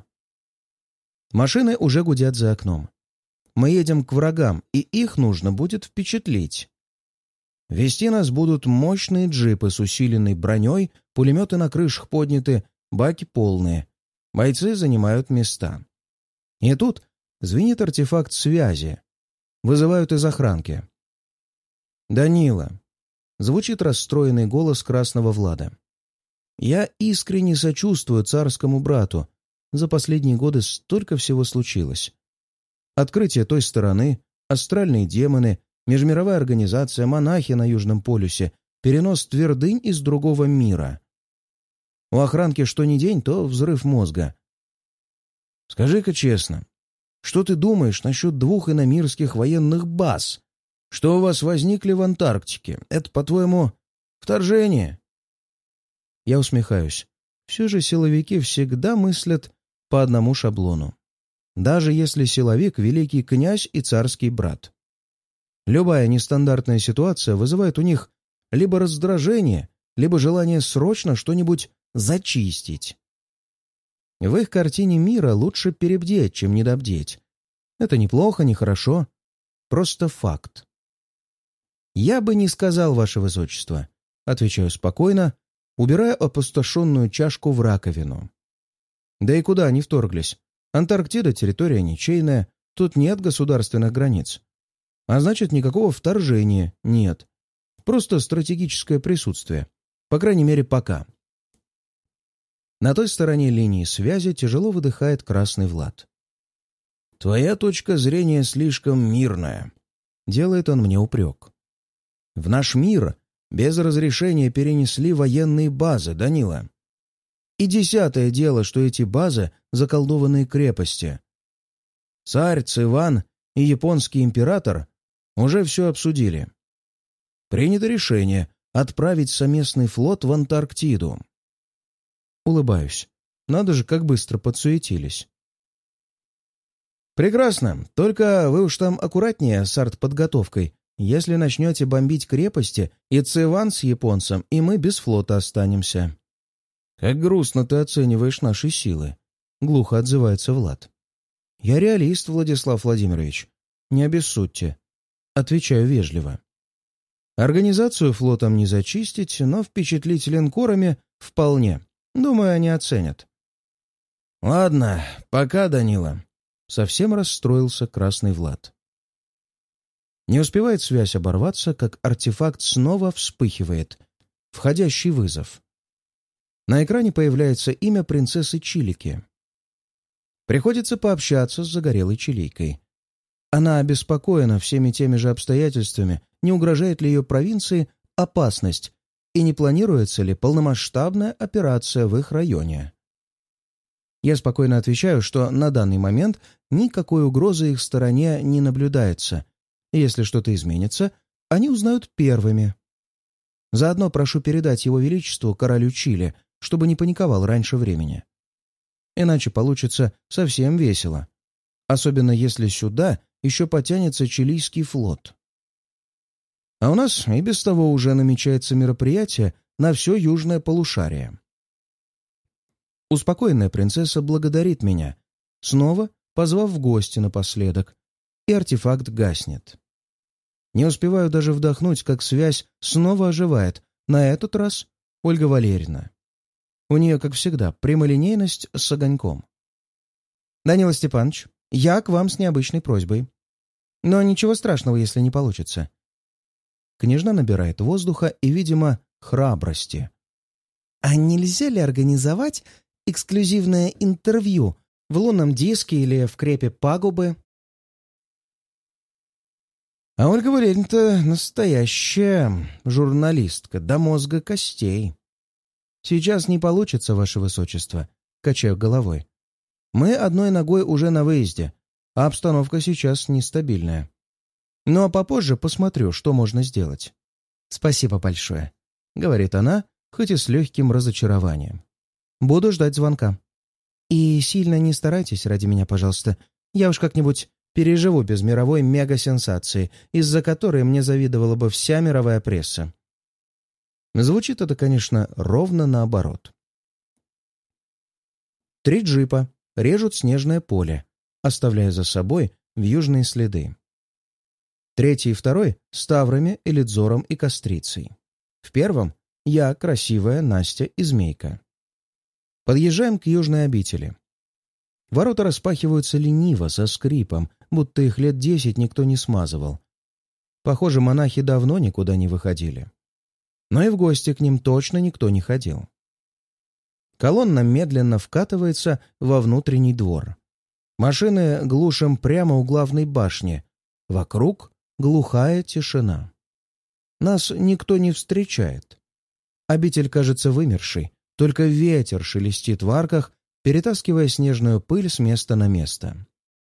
Speaker 1: Машины уже гудят за окном. Мы едем к врагам, и их нужно будет впечатлить. Вести нас будут мощные джипы с усиленной броней, пулеметы на крышах подняты, баки полные. Бойцы занимают места. И тут звенит артефакт связи. Вызывают из охранки. «Данила», — звучит расстроенный голос Красного Влада. «Я искренне сочувствую царскому брату. За последние годы столько всего случилось. Открытие той стороны, астральные демоны, межмировая организация, монахи на Южном полюсе, перенос твердынь из другого мира. У охранки что ни день, то взрыв мозга. Скажи-ка честно, что ты думаешь насчет двух иномирских военных баз, что у вас возникли в Антарктике? Это, по-твоему, вторжение?» Я усмехаюсь. Все же силовики всегда мыслят по одному шаблону. Даже если силовик — великий князь и царский брат. Любая нестандартная ситуация вызывает у них либо раздражение, либо желание срочно что-нибудь зачистить. В их картине мира лучше перебдеть, чем недобдеть. Это не плохо, не хорошо. Просто факт. «Я бы не сказал, ваше высочество», — отвечаю спокойно, убирая опустошенную чашку в раковину. Да и куда они вторглись? Антарктида — территория ничейная, тут нет государственных границ. А значит, никакого вторжения нет. Просто стратегическое присутствие. По крайней мере, пока. На той стороне линии связи тяжело выдыхает Красный Влад. «Твоя точка зрения слишком мирная», — делает он мне упрек. «В наш мир без разрешения перенесли военные базы, Данила. И десятое дело, что эти базы — заколдованные крепости. Царь, Циван и японский император уже все обсудили. Принято решение отправить совместный флот в Антарктиду». Улыбаюсь. Надо же, как быстро подсуетились. «Прекрасно. Только вы уж там аккуратнее с артподготовкой. Если начнете бомбить крепости, и Циван с японцем, и мы без флота останемся». «Как грустно ты оцениваешь наши силы», — глухо отзывается Влад. «Я реалист, Владислав Владимирович. Не обессудьте». Отвечаю вежливо. Организацию флотом не зачистить, но впечатлить линкорами вполне. Думаю, они оценят. «Ладно, пока, Данила». Совсем расстроился Красный Влад. Не успевает связь оборваться, как артефакт снова вспыхивает. Входящий вызов. На экране появляется имя принцессы Чилики. Приходится пообщаться с загорелой чилийкой. Она обеспокоена всеми теми же обстоятельствами, не угрожает ли ее провинции опасность и не планируется ли полномасштабная операция в их районе. Я спокойно отвечаю, что на данный момент никакой угрозы их стороне не наблюдается. Если что-то изменится, они узнают первыми. Заодно прошу передать его величеству королю Чили, чтобы не паниковал раньше времени. иначе получится совсем весело. Особенно если сюда еще потянется Чилийский флот. А у нас и без того уже намечается мероприятие на все южное полушарие. Успокоенная принцесса благодарит меня, снова позвав в гости напоследок, и артефакт гаснет. Не успеваю даже вдохнуть, как связь снова оживает, на этот раз Ольга Валерьевна. У нее, как всегда, прямолинейность с огоньком. «Данила Степанович, я к вам с необычной просьбой. Но ничего страшного, если не получится». Княжна набирает воздуха и, видимо, храбрости. «А нельзя ли организовать эксклюзивное интервью в лунном диске или в крепе пагубы?» А Ольга Валерьевна-то настоящая журналистка до мозга костей. «Сейчас не получится, ваше высочество», — качаю головой. «Мы одной ногой уже на выезде, а обстановка сейчас нестабильная. Но попозже посмотрю, что можно сделать». «Спасибо большое», — говорит она, хоть и с легким разочарованием. «Буду ждать звонка. И сильно не старайтесь ради меня, пожалуйста. Я уж как-нибудь переживу без мировой мега-сенсации, из-за которой мне завидовала бы вся мировая пресса». Звучит это, конечно, ровно наоборот. Три джипа режут снежное поле, оставляя за собой вьюжные следы. Третий и второй — с таврами, элидзором и кострицей. В первом — я, красивая Настя и Змейка. Подъезжаем к южной обители. Ворота распахиваются лениво, со скрипом, будто их лет десять никто не смазывал. Похоже, монахи давно никуда не выходили. Но и в гости к ним точно никто не ходил. Колонна медленно вкатывается во внутренний двор. Машины глушим прямо у главной башни. Вокруг глухая тишина. Нас никто не встречает. Обитель кажется вымершей, только ветер шелестит в арках, перетаскивая снежную пыль с места на место.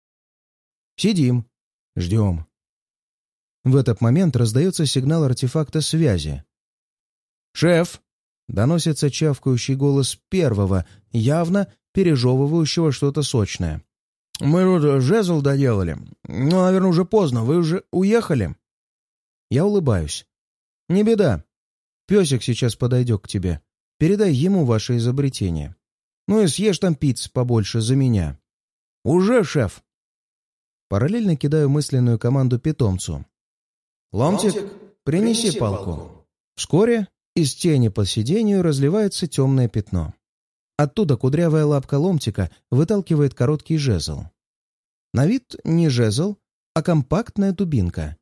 Speaker 1: Сидим, ждем. В этот момент раздается сигнал артефакта связи. «Шеф!» — доносится чавкающий голос первого, явно пережевывающего что-то сочное. «Мы тут жезл доделали. Ну, наверное, уже поздно. Вы уже уехали?» Я улыбаюсь. «Не беда. Песик сейчас подойдет к тебе. Передай ему ваше изобретение. Ну и съешь там пиццы побольше за меня». «Уже, шеф!» Параллельно кидаю мысленную команду питомцу. «Ломтик, принеси, принеси палку». палку». Вскоре из тени по сиденью разливается темное пятно. Оттуда кудрявая лапка Ломтика выталкивает короткий жезл. На вид не жезл, а компактная дубинка.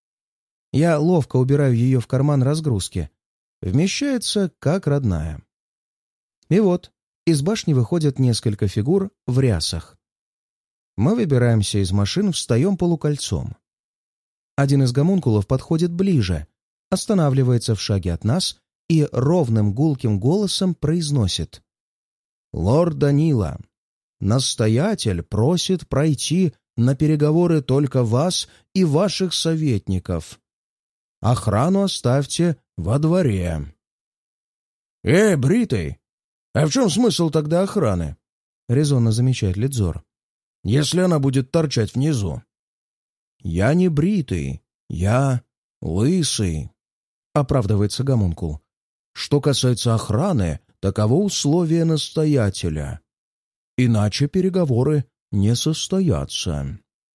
Speaker 1: Я ловко убираю ее в карман разгрузки. Вмещается как родная. И вот, из башни выходят несколько фигур в рясах. Мы выбираемся из машин, встаем полукольцом. Один из гомункулов подходит ближе, останавливается в шаге от нас и ровным гулким голосом произносит: «Лорд Данила, настоятель просит пройти на переговоры только вас и ваших советников. Охрану оставьте во дворе». «Эй, бритый, а в чем смысл тогда охраны?» — резонно замечает Лидзор. «Если она будет торчать внизу». «Я не бритый, я лысый», — оправдывается гомункул. «Что касается охраны, таково условие настоятеля. Иначе переговоры не состоятся».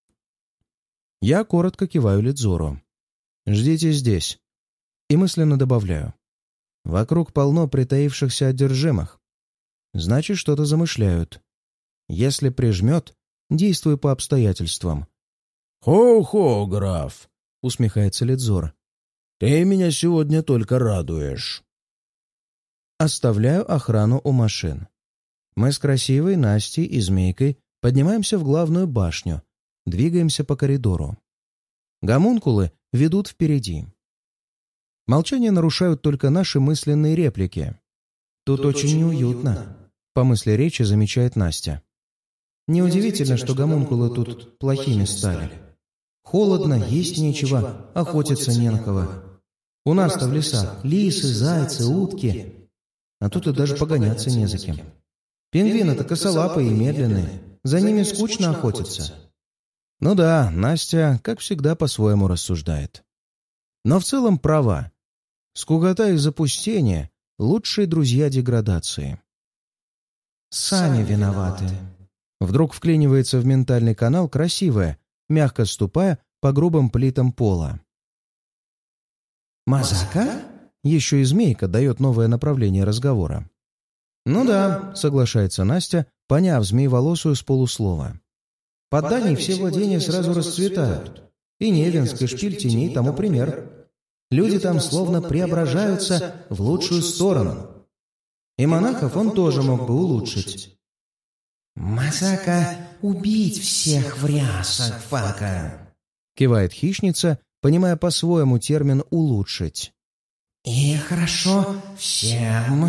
Speaker 1: Я коротко киваю Лидзору. «Ждите здесь». И мысленно добавляю: вокруг полно притаившихся одержимых. Значит, что-то замышляют. Если прижмет, действуй по обстоятельствам. «Хо-хо, граф!» — усмехается Лидзор. «Ты меня сегодня только радуешь». Оставляю охрану у машин. Мы с красивой Настей и Змейкой поднимаемся в главную башню, двигаемся по коридору. Гомункулы ведут впереди. Молчание нарушают только наши мысленные реплики. «Тут, Тут очень неуютно», — по мысли речи замечает Настя. «Неудивительно, что гомункулы тут плохими стали. Холодно, есть нечего, охотиться не на кого. У нас-то в лесах лисы, зайцы, утки, а тут и даже погоняться не за кем». Пингвины-то косолапые и медленные. За ними скучно охотиться. Ну да, Настя, как всегда, по-своему рассуждает. Но в целом права. Скукота и запустение — лучшие друзья деградации.
Speaker 2: Сами виноваты.
Speaker 1: Вдруг вклинивается в ментальный канал красивая, мягко ступая по грубым плитам пола.
Speaker 2: Мазака?
Speaker 1: Еще и змейка дает новое направление разговора. «Ну да», — соглашается Настя, поняв змееволосую с полуслова. «Под Даней все владения сразу расцветают. И Невинск, и Шпиль Теней тому пример. Люди там словно преображаются в лучшую сторону. И монахов он тоже мог бы улучшить».
Speaker 2: «Мазака убить всех в рясах, фака!»
Speaker 1: — кивает хищница, понимая по-своему термин «улучшить».
Speaker 2: «И хорошо всем...»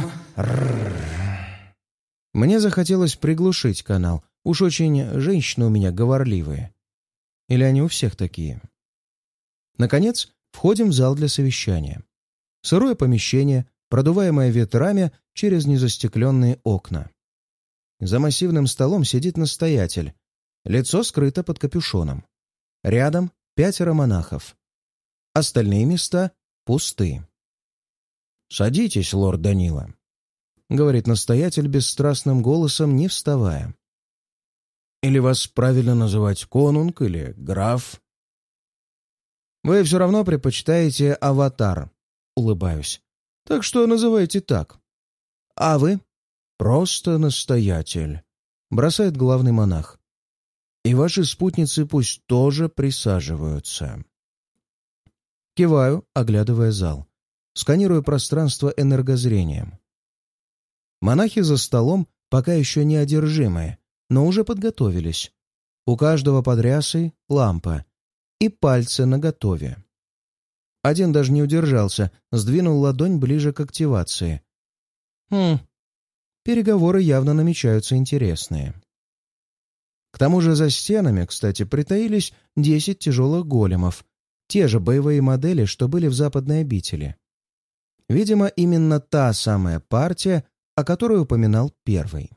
Speaker 1: Мне захотелось приглушить канал. Уж очень женщины у меня говорливые. Или они у всех такие? Наконец, входим в зал для совещания. Сырое помещение, продуваемое ветрами через незастекленные окна. За массивным столом сидит настоятель. Лицо скрыто под капюшоном. Рядом пятеро монахов. Остальные места пусты. «Садитесь, лорд Данила», — говорит настоятель бесстрастным голосом, не вставая. «Или вас правильно называть конунг или граф?» «Вы все равно предпочитаете аватар», — улыбаюсь. «Так что называйте так». «А вы?» «Просто настоятель», — бросает главный монах. «И ваши спутницы пусть тоже присаживаются». Киваю, оглядывая зал. Сканирую пространство энергозрением. Монахи за столом пока еще не одержимые, но уже подготовились. У каждого под рясой лампа и пальцы наготове. Один даже не удержался, сдвинул ладонь ближе к активации. Хм, переговоры явно намечаются интересные. К тому же за стенами, кстати, притаились десять тяжелых големов, те же боевые модели, что были в западной обители. Видимо, именно та самая партия, о которой упоминал первый.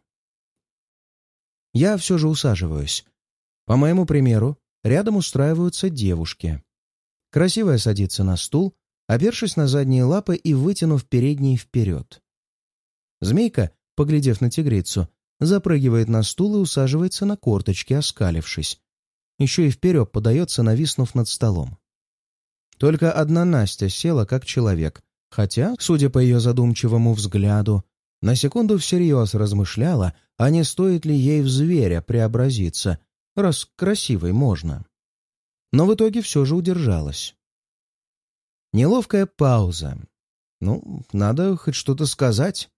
Speaker 1: Я все же усаживаюсь. По моему примеру, рядом устраиваются девушки. Красивая садится на стул, опершись на задние лапы и вытянув передние вперед. Змейка, поглядев на тигрицу, запрыгивает на стул и усаживается на корточки, оскалившись. Еще и вперед подается, нависнув над столом. Только одна Настя села как человек, хотя, судя по ее задумчивому взгляду, на секунду всерьез размышляла, а не стоит ли ей в зверя преобразиться, раз красивой можно. Но в итоге все же удержалась. Неловкая пауза. Ну, надо хоть что-то сказать.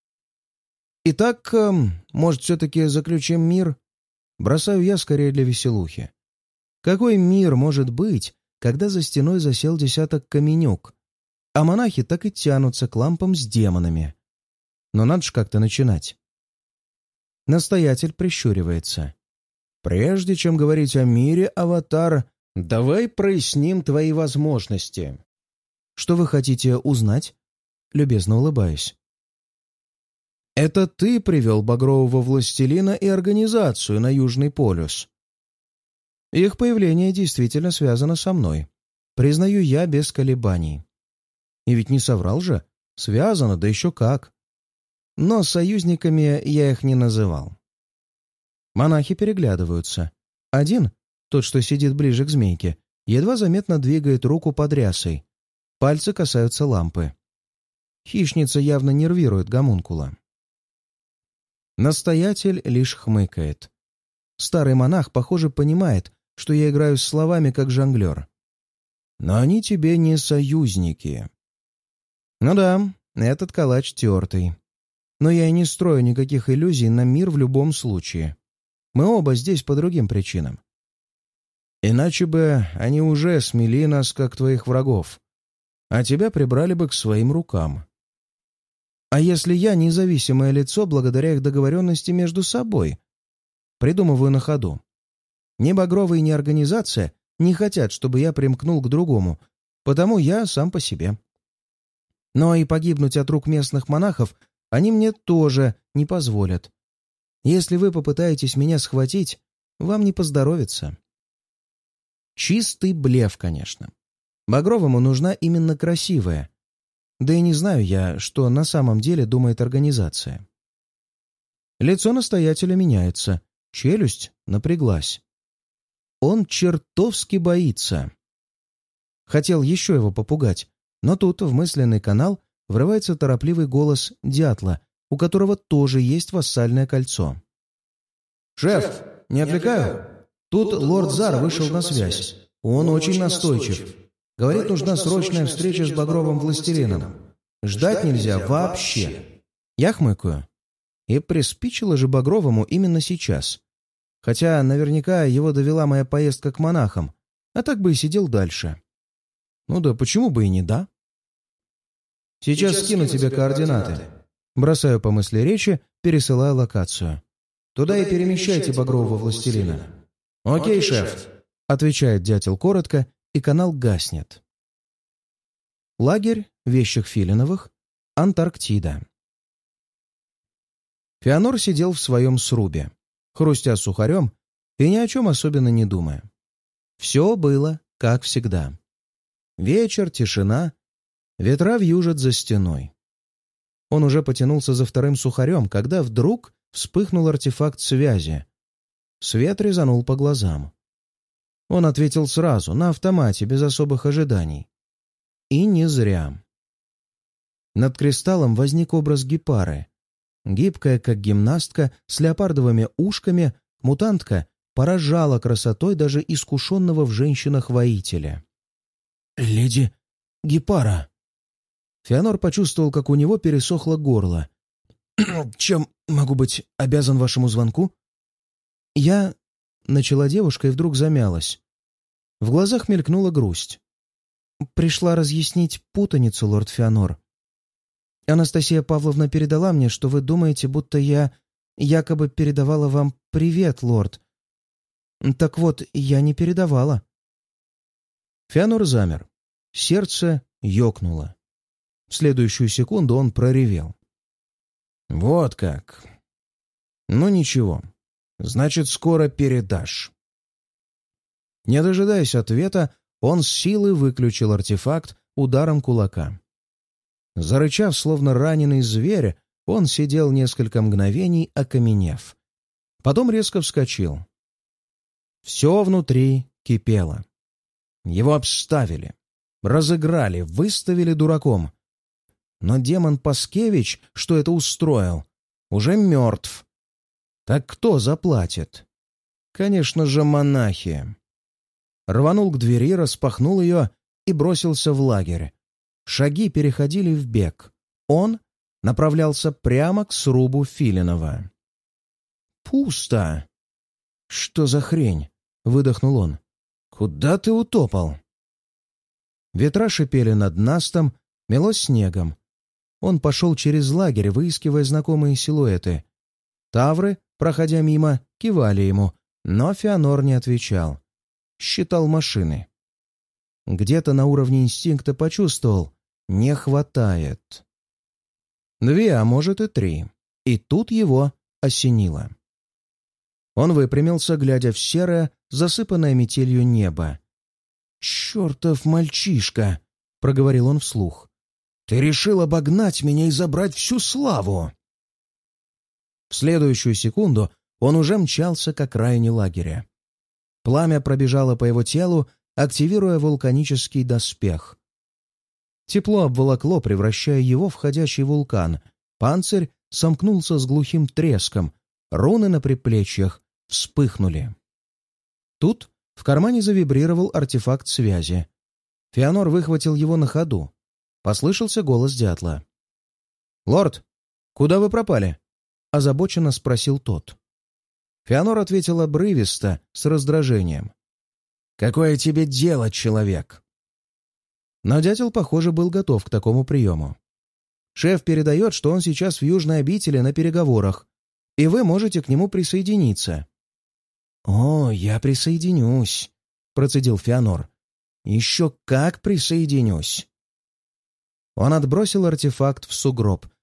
Speaker 1: Итак, может, все-таки заключим мир? Бросаю я скорее для веселухи. Какой мир может быть, когда за стеной засел десяток каменюк, а монахи так и тянутся к лампам с демонами? Но надо ж как-то начинать. Настоятель прищуривается. Прежде чем говорить о мире, аватар, давай проясним твои возможности. Что вы хотите узнать? Любезно улыбаюсь. Это ты привел Багрового Властелина и Организацию на Южный полюс. Их появление действительно связано со мной. Признаю я без колебаний. И ведь не соврал же. Связано, да еще как. Но союзниками я их не называл. Монахи переглядываются. Один, тот, что сидит ближе к змейке, едва заметно двигает руку под рясой. Пальцы касаются лампы. Хищница явно нервирует гомункула. Настоятель лишь хмыкает. Старый монах, похоже, понимает, что я играю с словами как жонглер. Но они тебе не союзники. Ну да, этот калач тертый. Но я и не строю никаких иллюзий на мир в любом случае. Мы оба здесь по другим причинам. Иначе бы они уже смели нас, как твоих врагов, а тебя прибрали бы к своим рукам. А если я независимое лицо благодаря их договоренности между собой? Придумываю на ходу. Ни Багровый, ни организация не хотят, чтобы я примкнул к другому, потому я сам по себе. Но и погибнуть от рук местных монахов они мне тоже не позволят, Если вы попытаетесь меня схватить, вам не поздоровится». Чистый блеф, конечно. Багровому нужна именно красивая. Да и не знаю я, что на самом деле думает организация. Лицо настоятеля меняется, челюсть напряглась. Он чертовски боится. Хотел еще его попугать, но тут в мысленный канал врывается торопливый голос дятла, у которого тоже есть вассальное кольцо. «Шеф, не отвлекаю? Тут лорд Зар вышел на связь. Он очень настойчив. Говорит, нужна срочная встреча с багровым властелином. Ждать нельзя вообще». Я хмыкаю. И приспичило же Багровому именно сейчас. Хотя наверняка его довела моя поездка к монахам, а так бы и сидел дальше. Ну да почему бы и не да? «Сейчас, Сейчас скину тебе координаты». координаты. Бросаю по мысли речи, пересылая локацию. «Туда, Туда и перемещайте багрового властелина». «Окей, шеф», — отвечает дятел коротко, и канал гаснет. Лагерь вещих Филиновых, Антарктида. Феонор сидел в своем срубе, хрустя сухарем и ни о чем особенно не думая. Все было, как всегда. Вечер, тишина, ветра вьюжат за стеной. Он уже потянулся за вторым сухарем, когда вдруг вспыхнул артефакт связи. Свет резанул по глазам. Он ответил сразу, на автомате, без особых ожиданий. И не зря. Над кристаллом возник образ гепары. Гибкая, как гимнастка, с леопардовыми ушками, мутантка поражала красотой даже искушенного в женщинах воителя. «Леди Гепара!» Феонор почувствовал, как у него пересохло горло. «Чем могу быть обязан вашему звонку?» «Я...» — начала девушка и вдруг замялась. В глазах мелькнула грусть. «Пришла разъяснить путаницу, лорд Феонор. Анастасия Павловна передала мне, что вы думаете, будто я якобы передавала вам привет, лорд. Так вот, я не передавала». Феонор замер. Сердце ёкнуло. В следующую секунду он проревел. «Вот как. Ну ничего. Значит, скоро передашь». Не дожидаясь ответа, он с силой выключил артефакт ударом кулака. Зарычав, словно раненый зверь, он сидел несколько мгновений, окаменев. Потом резко вскочил. Все внутри кипело. Его обставили, разыграли, выставили дураком. Но демон Паскевич, что это устроил, уже мертв. Так кто заплатит? Конечно же, монахи. Рванул к двери, распахнул ее и бросился в лагерь. Шаги переходили в бег. Он направлялся прямо к срубу Филинова. «Пусто!» «Что за хрень?» — выдохнул он. «Куда ты утопал?» Ветра шипели над настом, мело снегом. Он пошел через лагерь, выискивая знакомые силуэты. Тавры, проходя мимо, кивали ему, но Феонор не отвечал. Считал машины. Где-то на уровне инстинкта почувствовал — не хватает. Две, а может и три. И тут его осенило. Он выпрямился, глядя в серое, засыпанное метелью небо. «Чертов мальчишка!» — проговорил он вслух. «Ты решил обогнать меня и забрать всю славу!» В следующую секунду он уже мчался к окраине лагеря. Пламя пробежало по его телу, активируя вулканический доспех. Тепло обволокло, превращая его в ходячий вулкан. Панцирь сомкнулся с глухим треском. Руны на предплечьях вспыхнули. Тут в кармане завибрировал артефакт связи. Феонор выхватил его на ходу. Послышался голос дятла. «Лорд, куда вы пропали?» — озабоченно спросил тот. Феонор ответил обрывисто, с раздражением. «Какое тебе дело, человек?» Но дятел, похоже, был готов к такому приему. «Шеф передает, что он сейчас в Южной обители на переговорах, и вы можете к нему присоединиться». «О, я присоединюсь», — процедил Феонор. «Еще как присоединюсь». Он отбросил артефакт в сугроб,